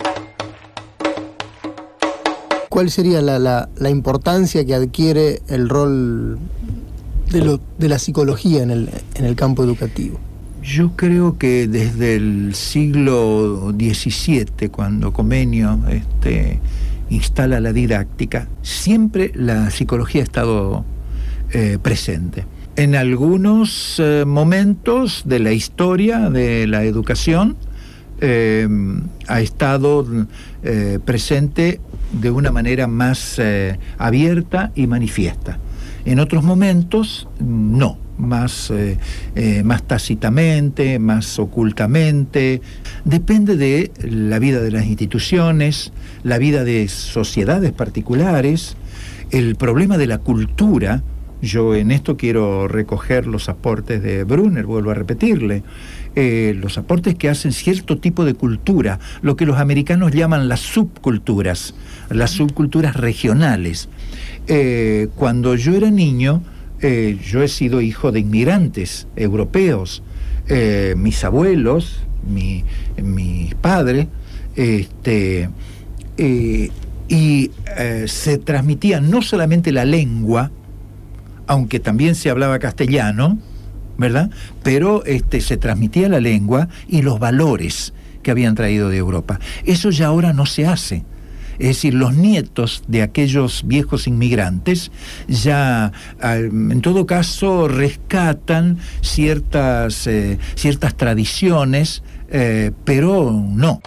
¿Cuál sería la, la, la importancia que adquiere el rol de, lo, de la psicología en el, en el campo educativo?
Yo creo que desde el siglo diecisiete, cuando Comenio este, instala la didáctica, siempre la psicología ha estado eh, presente. En algunos eh, momentos de la historia de la educación eh, ha estado eh, presente de una manera más eh, abierta y manifiesta. En otros momentos, no. Más, eh, eh, más tácitamente, más ocultamente. Depende de la vida de las instituciones, la vida de sociedades particulares, el problema de la cultura. Yo en esto quiero recoger los aportes de Brunner, vuelvo a repetirle, eh, los aportes que hacen cierto tipo de cultura, lo que los americanos llaman las subculturas, las subculturas regionales. Eh, cuando yo era niño, eh, yo he sido hijo de inmigrantes europeos. Eh, mis abuelos, mi, mis padres, este, eh, y eh, se transmitía no solamente la lengua, aunque también se hablaba castellano, ¿verdad? Pero este, se transmitía la lengua y los valores que habían traído de Europa. Eso ya ahora no se hace. Es decir, los nietos de aquellos viejos inmigrantes ya, en todo caso, rescatan ciertas, eh, ciertas tradiciones, eh, pero no.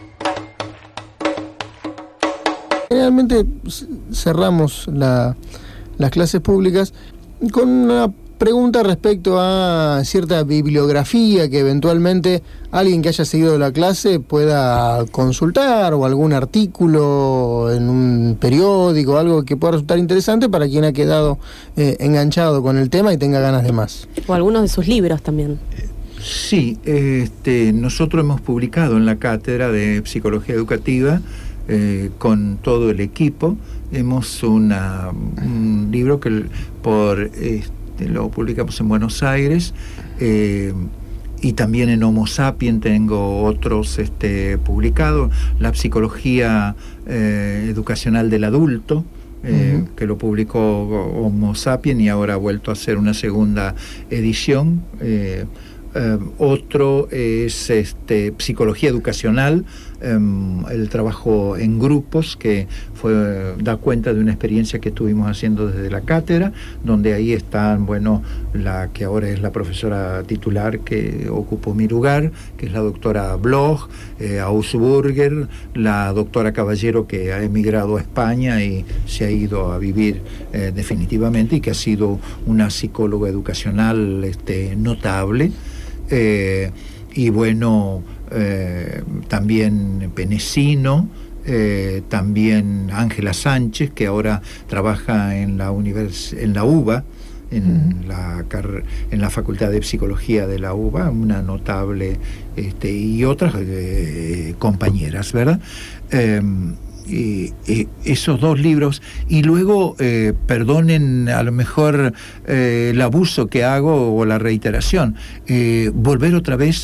Generalmente cerramos la, las clases públicas con una pregunta respecto a cierta bibliografía que eventualmente alguien que haya seguido la clase pueda consultar, o algún artículo en un periódico, algo que pueda resultar interesante para quien ha quedado eh, enganchado con el tema y tenga ganas de más.
O algunos de sus libros también.
Sí, este, nosotros hemos publicado en la Cátedra de Psicología Educativa eh, con todo el equipo. Hemos una, un libro que por... Este, lo publicamos en Buenos Aires, eh, y también en Homo Sapiens tengo otros este, publicados, la psicología eh, educacional del adulto, eh, uh-huh. que lo publicó Homo Sapiens y ahora ha vuelto a hacer una segunda edición. Eh, eh, otro es este, psicología educacional, eh, el trabajo en grupos, que fue, da cuenta de una experiencia que estuvimos haciendo desde la cátedra, donde ahí están, bueno, la que ahora es la profesora titular que ocupó mi lugar, que es la doctora Bloch, eh, Augsburger, la doctora Caballero, que ha emigrado a España y se ha ido a vivir eh, definitivamente, y que ha sido una psicóloga educacional este, notable. Eh, y bueno, eh, también Penecino, eh, también Ángela Sánchez, que ahora trabaja en la univers en la U B A, en, uh-huh. la en la Facultad de Psicología de la U B A, una notable, este, y otras eh, compañeras, ¿verdad? Eh, Y, y esos dos libros, y luego eh, perdonen a lo mejor eh, el abuso que hago o la reiteración, eh, volver otra vez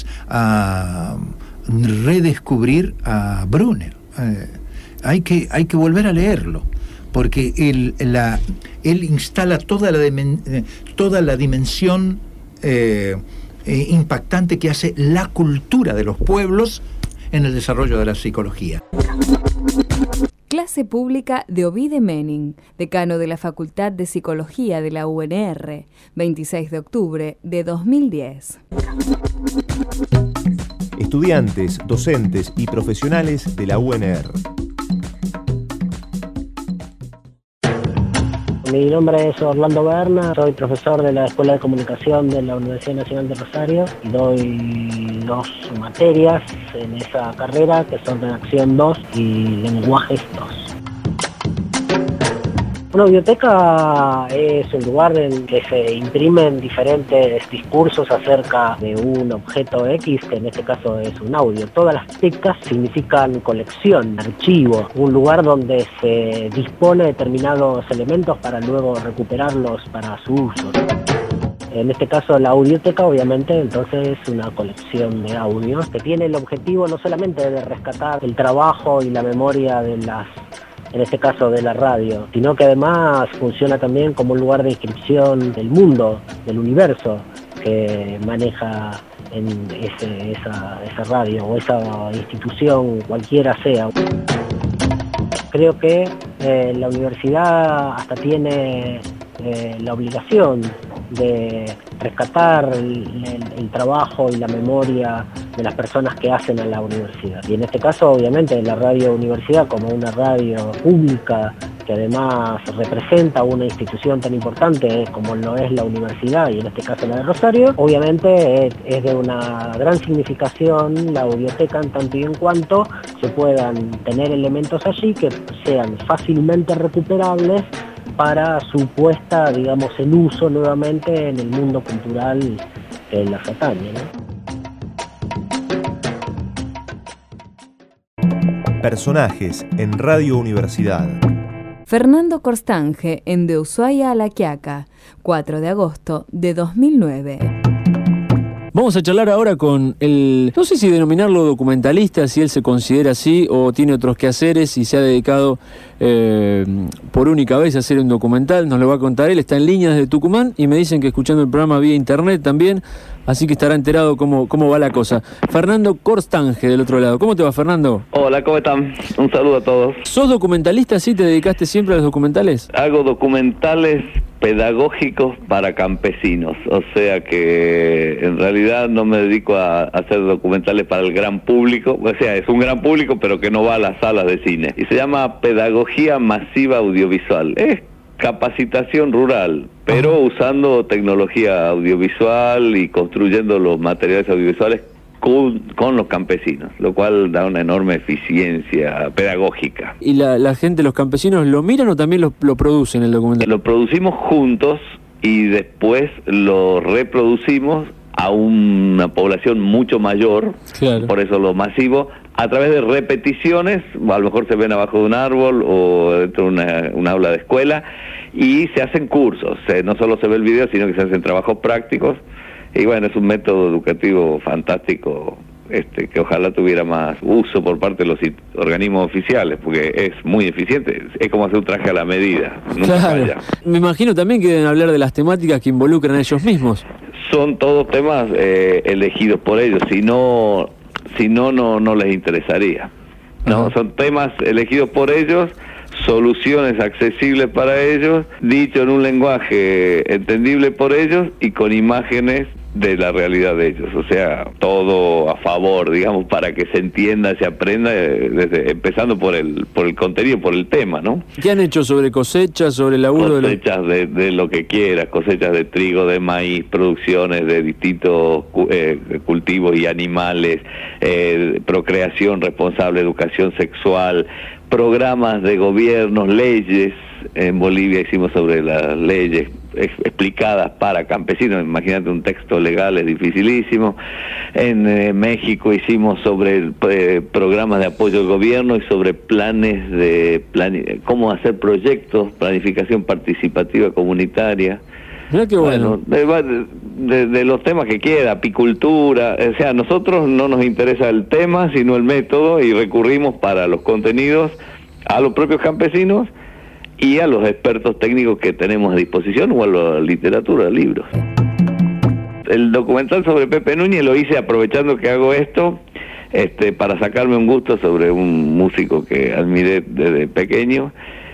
a redescubrir a Brunner. Eh, hay que hay que volver a leerlo, porque él, la, él instala toda la, dimen, toda la dimensión eh, eh, impactante que hace la cultura de los pueblos en el desarrollo de la psicología.
Clase pública de Ovide Menning, decano de la Facultad de Psicología de la U N R, veintiséis de octubre de dos mil diez.
Estudiantes, docentes y profesionales de la U N R.
Mi nombre es Orlando Berna, soy profesor de la Escuela de Comunicación de la Universidad Nacional de Rosario y doy dos materias en esa carrera, que son Redacción dos y Lenguajes dos. Una biblioteca es un lugar en que se imprimen diferentes discursos acerca de un objeto X, que en este caso es un audio. Todas las tecas significan colección, archivo, un lugar donde se dispone de determinados elementos para luego recuperarlos para su uso. En este caso la audioteca, obviamente, entonces es una colección de audios que tiene el objetivo no solamente de rescatar el trabajo y la memoria de las, en este caso de la radio, sino que además funciona también como un lugar de inscripción del mundo, del universo que maneja en ese, esa, esa radio o esa institución, cualquiera sea. Creo que eh, la universidad hasta tiene eh, la obligación de rescatar el, el, el trabajo y la memoria de las personas que hacen a la universidad. Y en este caso, obviamente, la radio universidad, como una radio pública que además representa una institución tan importante como lo es la universidad, y en este caso la de Rosario, obviamente es, es de una gran significación la audioteca, en tanto y en cuanto se puedan tener elementos allí que sean fácilmente recuperables para su puesta, digamos, en uso nuevamente en el mundo cultural que las atañe,
¿no? Personajes en Radio Universidad.
Fernando Corstange, en De Ushuaia a La Quiaca, cuatro de agosto de dos mil nueve.
Vamos a charlar ahora con el, no sé si denominarlo documentalista, si él se considera así o tiene otros quehaceres y se ha dedicado eh, por única vez a hacer un documental. Nos lo va a contar él, está en línea desde Tucumán y me dicen que escuchando el programa vía internet también, así que estará enterado cómo, cómo va la cosa. Fernando Corstange del otro lado. ¿Cómo te va, Fernando?
Hola, ¿cómo están? Un saludo a todos.
¿Sos documentalista? ¿Sí te dedicaste siempre a los documentales?
Hago documentales pedagógicos para campesinos, o sea que en realidad no me dedico a hacer documentales para el gran público, o sea, es un gran público pero que no va a las salas de cine, y se llama Pedagogía Masiva Audiovisual. Es capacitación rural, pero Ajá. usando tecnología audiovisual y construyendo los materiales audiovisuales con, con los campesinos, lo cual da una enorme eficiencia pedagógica.
¿Y la, la gente, los campesinos, lo miran o también lo, lo producen el documental?
Lo producimos juntos y después lo reproducimos a una población mucho mayor, claro. Por eso lo masivo, a través de repeticiones, a lo mejor se ven abajo de un árbol o dentro de una, una aula de escuela, y se hacen cursos, eh, no solo se ve el video, sino que se hacen trabajos prácticos, y bueno, es un método educativo fantástico, este, que ojalá tuviera más uso por parte de los organismos oficiales, porque es muy eficiente, es como hacer un traje a la medida. Nunca
claro.
falla.
Me imagino también que deben hablar de las temáticas que involucran a ellos mismos.
Son todos temas eh, elegidos por ellos, si no, si no, no, no les interesaría. No, son temas elegidos por ellos, soluciones accesibles para ellos, dicho en un lenguaje entendible por ellos y con imágenes de la realidad de ellos, o sea, todo a favor, digamos, para que se entienda, se aprenda, desde, empezando por el por el contenido, por el tema, ¿no?
¿Qué han hecho sobre cosechas, sobre el laburo?
Cosechas de, de lo que quieras, cosechas de trigo, de maíz, producciones de distintos eh, cultivos y animales, eh, procreación responsable, educación sexual, programas de gobiernos, leyes. En Bolivia hicimos sobre las leyes explicadas para campesinos, imagínate un texto legal, es dificilísimo. En eh, México hicimos sobre eh, programas de apoyo al gobierno y sobre planes de plani- cómo hacer proyectos, planificación participativa comunitaria.
Mira qué bueno.
Bueno de, de, de los temas que quiera, apicultura, o sea, a nosotros no nos interesa el tema, sino el método, y recurrimos para los contenidos a los propios campesinos y a los expertos técnicos que tenemos a disposición, o a la literatura, libros. El documental sobre Pepe Núñez lo hice aprovechando que hago esto, este, para sacarme un gusto sobre un músico que admiré desde pequeño.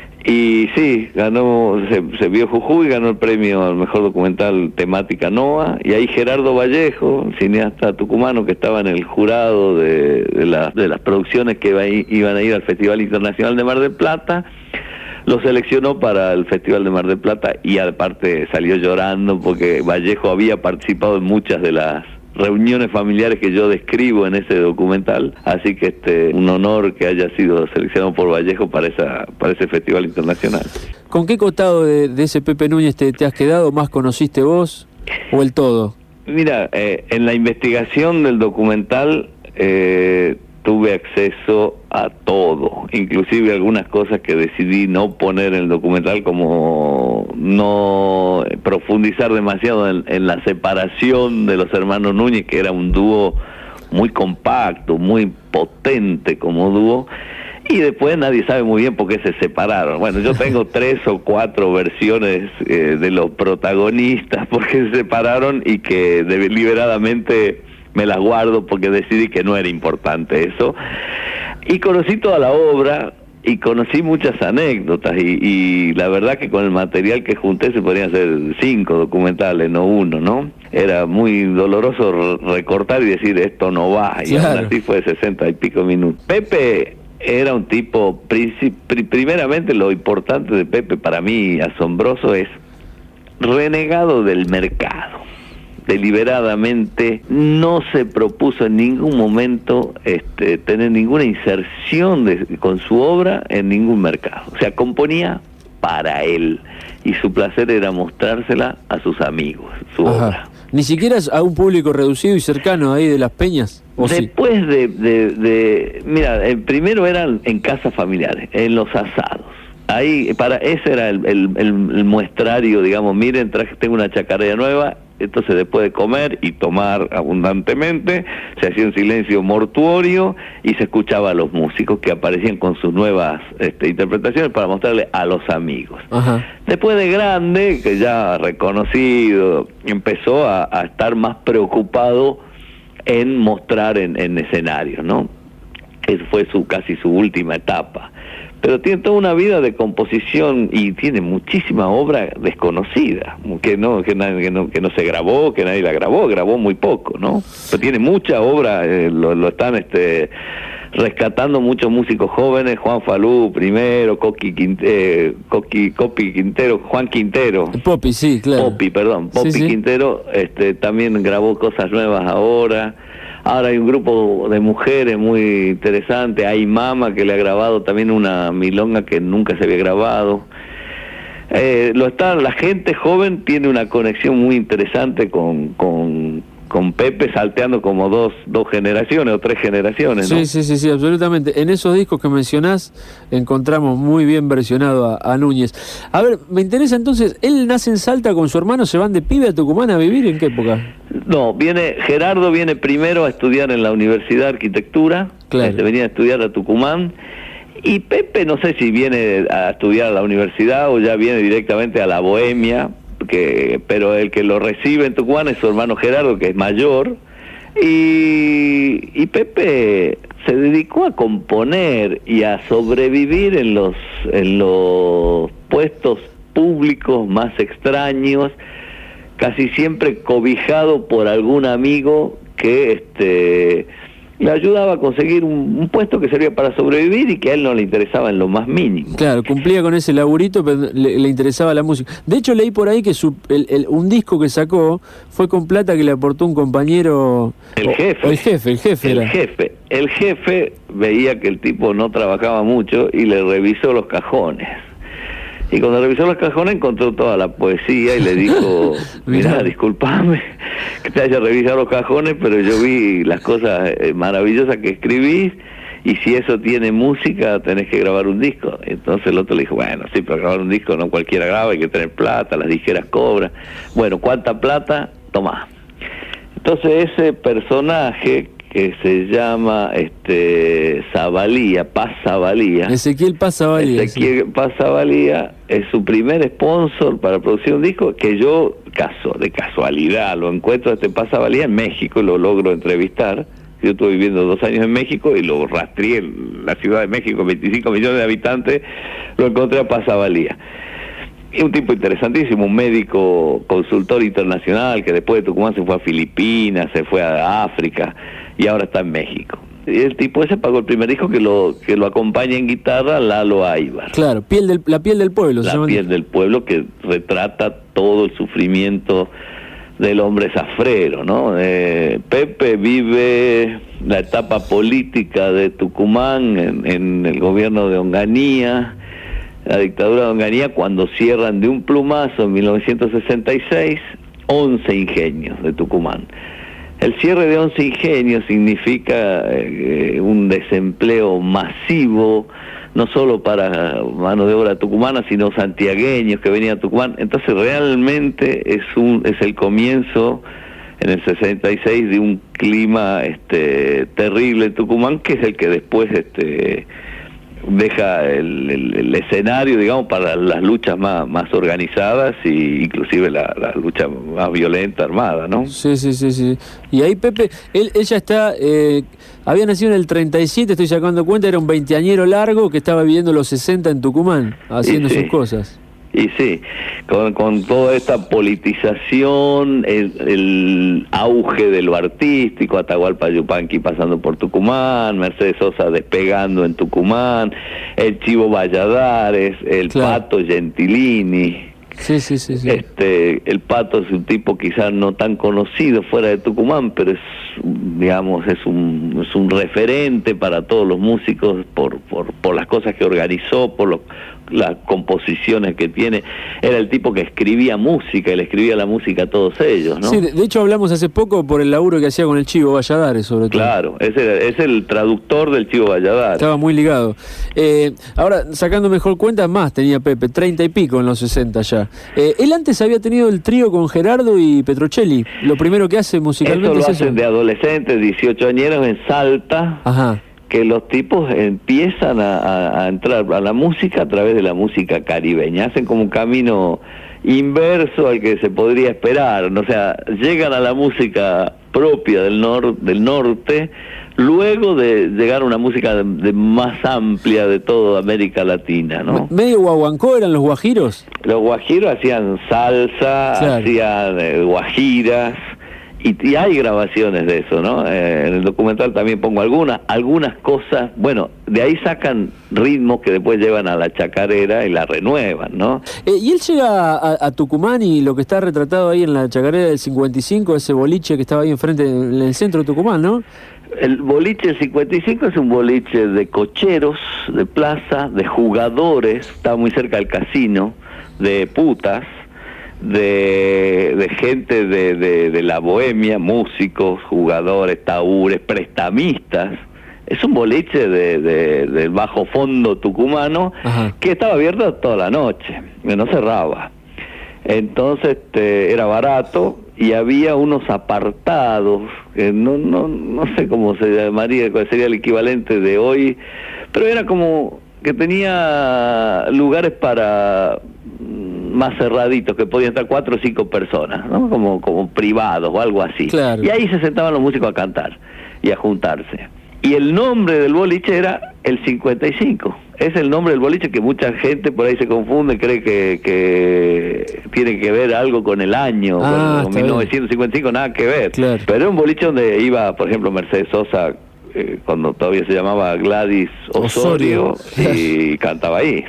Y sí, ganó, se, se vio Jujuy, ganó el premio al mejor documental temática NOA, y ahí Gerardo Vallejo, cineasta tucumano que estaba en el jurado de, de, la, de las producciones que iba a ir, iban a ir al Festival Internacional de Mar del Plata, lo seleccionó para el Festival de Mar del Plata, y aparte salió llorando porque Vallejo había participado en muchas de las reuniones familiares que yo describo en ese documental, así que este un honor que haya sido seleccionado por Vallejo para esa para ese Festival Internacional.
¿Con qué costado de, de ese Pepe Núñez te, te has quedado? ¿Más conociste vos o el todo?
Mira, eh, en la investigación del documental eh, tuve acceso a todo, inclusive algunas cosas que decidí no poner en el documental, como no profundizar demasiado en, en la separación de los hermanos Núñez, que era un dúo muy compacto, muy potente como dúo, y después nadie sabe muy bien por qué se separaron. Bueno, yo tengo tres o cuatro versiones eh, de los protagonistas por qué se separaron, y que deliberadamente me las guardo porque decidí que no era importante eso. Y conocí toda la obra y conocí muchas anécdotas, y, y la verdad que con el material que junté se podrían hacer cinco documentales, no uno, ¿no? Era muy doloroso recortar y decir esto no va, y claro. Aún así fue de sesenta y pico minutos. Pepe era un tipo, primeramente lo importante de Pepe para mí, asombroso, es renegado del mercado. Deliberadamente no se propuso en ningún momento este, tener ninguna inserción de, con su obra en ningún mercado. O sea, componía para él, y su placer era mostrársela a sus amigos, su
Ajá.
obra.
Ni siquiera a un público reducido y cercano ahí de las peñas. ¿O
Después
sí?
de, de, de, mira, eh, primero eran en casas familiares, en los asados.
ahí, para ese era el, el, el, el muestrario, digamos, miren, traje, tengo una chacarera nueva, entonces después de comer y tomar abundantemente, se hacía un silencio mortuorio y se escuchaba a los músicos que aparecían con sus nuevas este, interpretaciones para mostrarle a los amigos.
Ajá.
Después de grande, que ya reconocido, empezó a, a estar más preocupado en mostrar en, en escenarios, ¿no? Esa fue su casi su última etapa. Pero tiene toda una vida de composición y tiene muchísima obra desconocida, que no que, nadie, que no que no se grabó, que nadie la grabó, grabó muy poco, ¿no? Pero tiene mucha obra, eh, lo, lo están este rescatando muchos músicos jóvenes, Juan Falú primero, Coqui Quintero, Coqui, Copi Quintero, Juan Quintero.
Popi, sí, claro.
Popi, perdón, Popi sí, sí. Quintero, este también grabó cosas nuevas ahora. Ahora hay un grupo de mujeres muy interesante, hay Mama que le ha grabado también una milonga que nunca se había grabado. Eh, lo está, la gente joven tiene una conexión muy interesante con, con, con Pepe, salteando como dos, dos generaciones o tres generaciones, ¿no?
Sí, sí, sí, sí, absolutamente. En esos discos que mencionás encontramos muy bien versionado a, a Núñez. A ver, me interesa entonces, él nace en Salta con su hermano, ¿se van de pibe a Tucumán a vivir? ¿En qué época?
No, viene Gerardo viene primero a estudiar en la Universidad de Arquitectura, claro. Este, venía a estudiar a Tucumán, y Pepe no sé si viene a estudiar a la universidad o ya viene directamente a la Bohemia, que, pero el que lo recibe en Tucumán es su hermano Gerardo, que es mayor, y, y Pepe se dedicó a componer y a sobrevivir en los, en los puestos públicos más extraños, casi siempre cobijado por algún amigo que este le ayudaba a conseguir un, un puesto que servía para sobrevivir y que a él no le interesaba en lo más mínimo.
Claro, cumplía con ese laburito, pero le, le interesaba la música. De hecho, leí por ahí que su, el, el, un disco que sacó fue con plata que le aportó un compañero...
El jefe.
O, o el jefe, el jefe
el
era.
jefe. El jefe veía que el tipo no trabajaba mucho y le revisó los cajones. Y cuando revisó los cajones encontró toda la poesía y le dijo, mirá, disculpame que te haya revisado los cajones, pero yo vi las cosas eh, maravillosas que escribís y si eso tiene música tenés que grabar un disco. Entonces el otro le dijo, bueno, sí, pero grabar un disco no cualquiera graba, hay que tener plata, las disqueras cobran. Bueno, ¿cuánta plata? Tomá. Entonces ese personaje que se llama este Zavalía, Paz Zavalía.
Ezequiel Paz Zavalía.
Ezequiel sí. Paz Zavalía es su primer sponsor para producir un disco que yo, caso de casualidad, lo encuentro a este Paz Zavalía en México y lo logro entrevistar. Yo estuve viviendo dos años en México y lo rastreé en la Ciudad de México, veinticinco millones de habitantes, lo encontré a Paz Zavalía. Y un tipo interesantísimo, un médico consultor internacional que después de Tucumán se fue a Filipinas, se fue a África y ahora está en México. Y el tipo ese pagó el primer disco que lo que lo acompaña en guitarra, Lalo Aybar.
Claro, piel del, la piel del pueblo.
La piel del pueblo, que retrata todo el sufrimiento del hombre zafrero, ¿no? Eh, Pepe vive la etapa política de Tucumán en, en el gobierno de Onganía, la dictadura de Onganía, cuando cierran de un plumazo en mil novecientos sesenta y seis once ingenios de Tucumán. El cierre de once ingenios significa eh, un desempleo masivo, no solo para mano de obra tucumana, sino santiagueños que venían a Tucumán. Entonces realmente es un es el comienzo en el sesenta y seis de un clima este terrible en Tucumán, que es el que después este deja el, el, el escenario, digamos, para las luchas más, más organizadas y inclusive la, la lucha más violenta, armada, ¿no?
Sí, sí, sí, sí. Y ahí Pepe, él, ella está, eh, había nacido en el treinta y siete, estoy sacando cuenta, era un veinteañero largo que estaba viviendo los sesenta en Tucumán, haciendo
sí.
sus cosas.
Y sí, con, con toda esta politización, el, el auge de lo artístico, Atahualpa Yupanqui pasando por Tucumán, Mercedes Sosa despegando en Tucumán, el Chivo Valladares, el claro. Pato Gentilini.
Sí, sí, sí, sí.
Este, el Pato es un tipo quizás no tan conocido fuera de Tucumán, pero es, digamos, es un, es un referente para todos los músicos por, por, por las cosas que organizó, por los las composiciones que tiene. Era el tipo que escribía música, y le escribía la música a todos ellos, ¿no?
Sí, de, de hecho hablamos hace poco por el laburo que hacía con el Chivo Valladares, sobre todo.
Claro, es el, es el traductor del Chivo Valladares.
Estaba muy ligado. Eh, ahora, sacando mejor cuenta, más tenía Pepe, treinta y pico en los sesenta ya. Eh, él antes había tenido el trío con Gerardo y Petrocelli. Lo primero que hace musicalmente
eso lo
es
hacen
eso.
de adolescentes, dieciocho añeros en Salta.
Ajá.
Que los tipos empiezan a, a, a entrar a la música a través de la música caribeña. Hacen como un camino inverso al que se podría esperar. O sea, llegan a la música propia del, nor del norte, luego de llegar a una música de, de más amplia de toda América Latina, ¿no?
¿Medio guaguancó eran los guajiros?
Los guajiros hacían salsa, claro. hacían eh, guajiras, y, y hay grabaciones de eso, ¿no? Eh, en el documental también pongo algunas, algunas cosas, bueno, de ahí sacan ritmos que después llevan a la chacarera y la renuevan, ¿no?
Eh, y él llega a, a Tucumán, y lo que está retratado ahí en la chacarera del cincuenta y cinco, ese boliche que estaba ahí enfrente, en el centro de Tucumán, ¿no?
El boliche del cincuenta y cinco es un boliche de cocheros, de plaza, de jugadores, estaba muy cerca del casino, de putas, de, de gente de, de, de la bohemia, músicos, jugadores, taúres, prestamistas. Es un boliche de, de, del bajo fondo tucumano. Ajá. Que estaba abierto toda la noche, que no cerraba. Entonces este, era barato, y había unos apartados, que no, no, no sé cómo se llamaría, cuál sería el equivalente de hoy, pero era como que tenía lugares para más cerraditos, que podían estar cuatro o cinco personas, ¿no? Como, como privados o algo así. Claro. Y ahí se sentaban los músicos a cantar y a juntarse. Y el nombre del boliche era el cincuenta y cinco. Es el nombre del boliche que mucha gente por ahí se confunde, cree que, que tiene que ver algo con el año, ah, con mil novecientos cincuenta y cinco, nada que ver. Claro. Pero era un boliche donde iba, por ejemplo, Mercedes Sosa, eh, cuando todavía se llamaba Gladys Osorio, Osorio. Y cantaba ahí.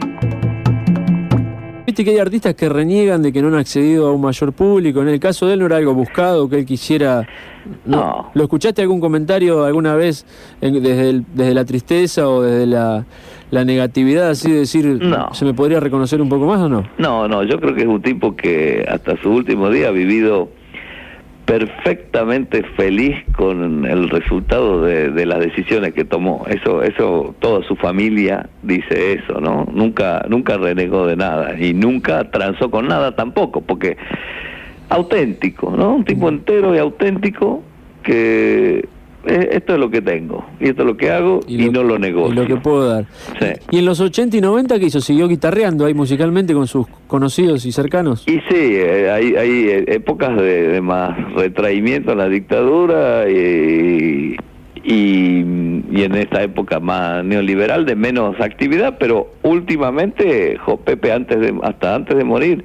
Viste que hay artistas que reniegan de que no han accedido a un mayor público. En el caso de él no era algo buscado, que él quisiera... ¿No? No. ¿Lo escuchaste algún comentario alguna vez en, desde, el, desde la tristeza o desde la, la negatividad, así de decir, no. ¿Se me podría reconocer un poco más o no?
No, no, yo creo que es un tipo que hasta su último día ha vivido perfectamente feliz con el resultado de, de las decisiones que tomó. Eso, eso, toda su familia dice eso, ¿no? Nunca, nunca renegó de nada y nunca transó con nada tampoco, porque auténtico, ¿no? Un tipo entero y auténtico que eh, esto es lo que tengo y esto es lo que hago y, y lo, no lo negocio.
Y lo que puedo dar.
Sí.
¿Y en los ochenta y noventa qué hizo? ¿Siguió guitarreando ahí musicalmente con sus conocidos y cercanos?
Y sí, eh, hay, hay épocas de, de más retraimiento en la dictadura y, y, y en esta época más neoliberal de menos actividad, pero últimamente Jo Pepe, antes de, hasta antes de morir,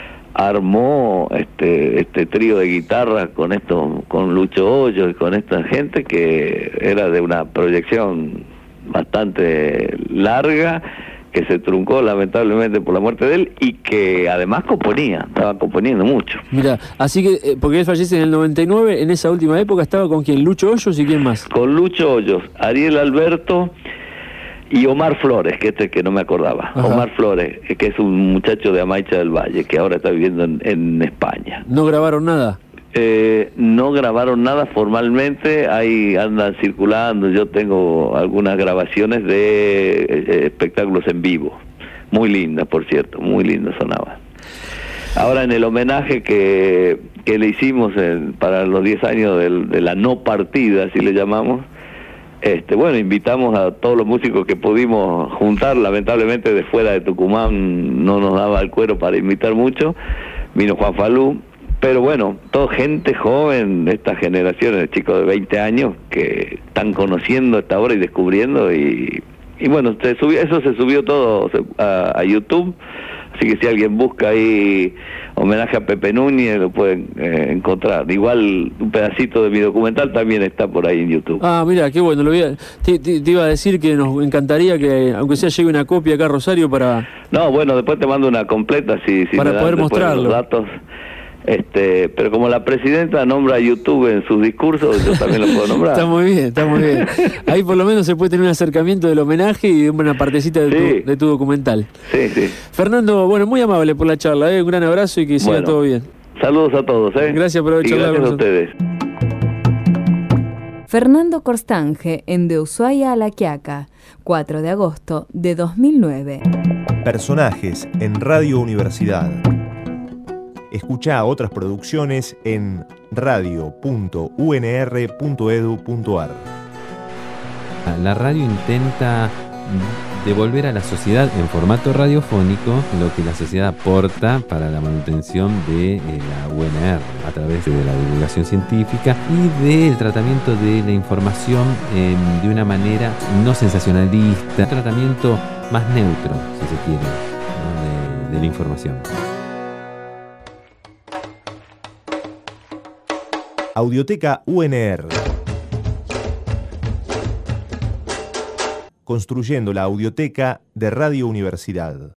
armó este este trío de guitarra con esto, con Lucho Hoyos y con esta gente que era de una proyección bastante larga, que se truncó lamentablemente por la muerte de él y que además componía, estaba componiendo mucho.
Mira, así que, eh, porque él fallece en el noventa y nueve, en esa última época estaba con quién, Lucho Hoyos y quién más.
Con Lucho Hoyos, Ariel Alberto y Omar Flores, que este que no me acordaba. Ajá. Omar Flores, que es un muchacho de Amaicha del Valle, que ahora está viviendo en, en España.
¿No grabaron nada?
Eh, no grabaron nada formalmente, ahí andan circulando, yo tengo algunas grabaciones de eh, espectáculos en vivo, muy lindas, por cierto, muy lindas sonaban. Ahora en el homenaje que, que le hicimos en, para los diez años del, de la no partida, así le llamamos, Este, bueno, invitamos a todos los músicos que pudimos juntar, lamentablemente de fuera de Tucumán no nos daba el cuero para invitar mucho, vino Juan Falú, pero bueno, toda gente joven de estas generaciones de chicos de veinte años que están conociendo esta obra y descubriendo, y, y bueno, se subió, eso se subió todo a, a YouTube, así que si alguien busca ahí homenaje a Pepe Núñez lo pueden eh, encontrar. Igual un pedacito de mi documental también está por ahí en YouTube.
Ah, mira, qué bueno. Lo voy a, te, te, te iba a decir que nos encantaría que, aunque sea, llegue una copia acá a Rosario para...
No, bueno, después te mando una completa si, si
para
me
poder
dan
mostrarlo.
Los datos. Este, pero como la presidenta nombra a YouTube en sus discursos, yo también lo puedo nombrar.
Está muy bien, está muy bien. Ahí por lo menos se puede tener un acercamiento del homenaje y de una partecita de, sí. tu, de tu documental.
Sí, sí.
Fernando, bueno, muy amable por la charla, ¿eh? Un gran abrazo y que siga
bueno,
todo bien.
Saludos a todos, ¿eh?
Gracias por haber
y
charlado
gracias
con
a ustedes.
Fernando Corstange, en De Ushuaia a La Quiaca, cuatro de agosto de dos mil nueve.
Personajes en Radio Universidad. Escuchá otras producciones en radio punto u n r punto e d u punto a r.
La radio intenta devolver a la sociedad en formato radiofónico lo que la sociedad aporta para la manutención de eh, la U N R a través de la divulgación científica y del tratamiento de la información eh, de una manera no sensacionalista, un tratamiento más neutro, si se quiere, ¿no? de, de la información.
Audioteca U N R. Construyendo la audioteca de Radio Universidad.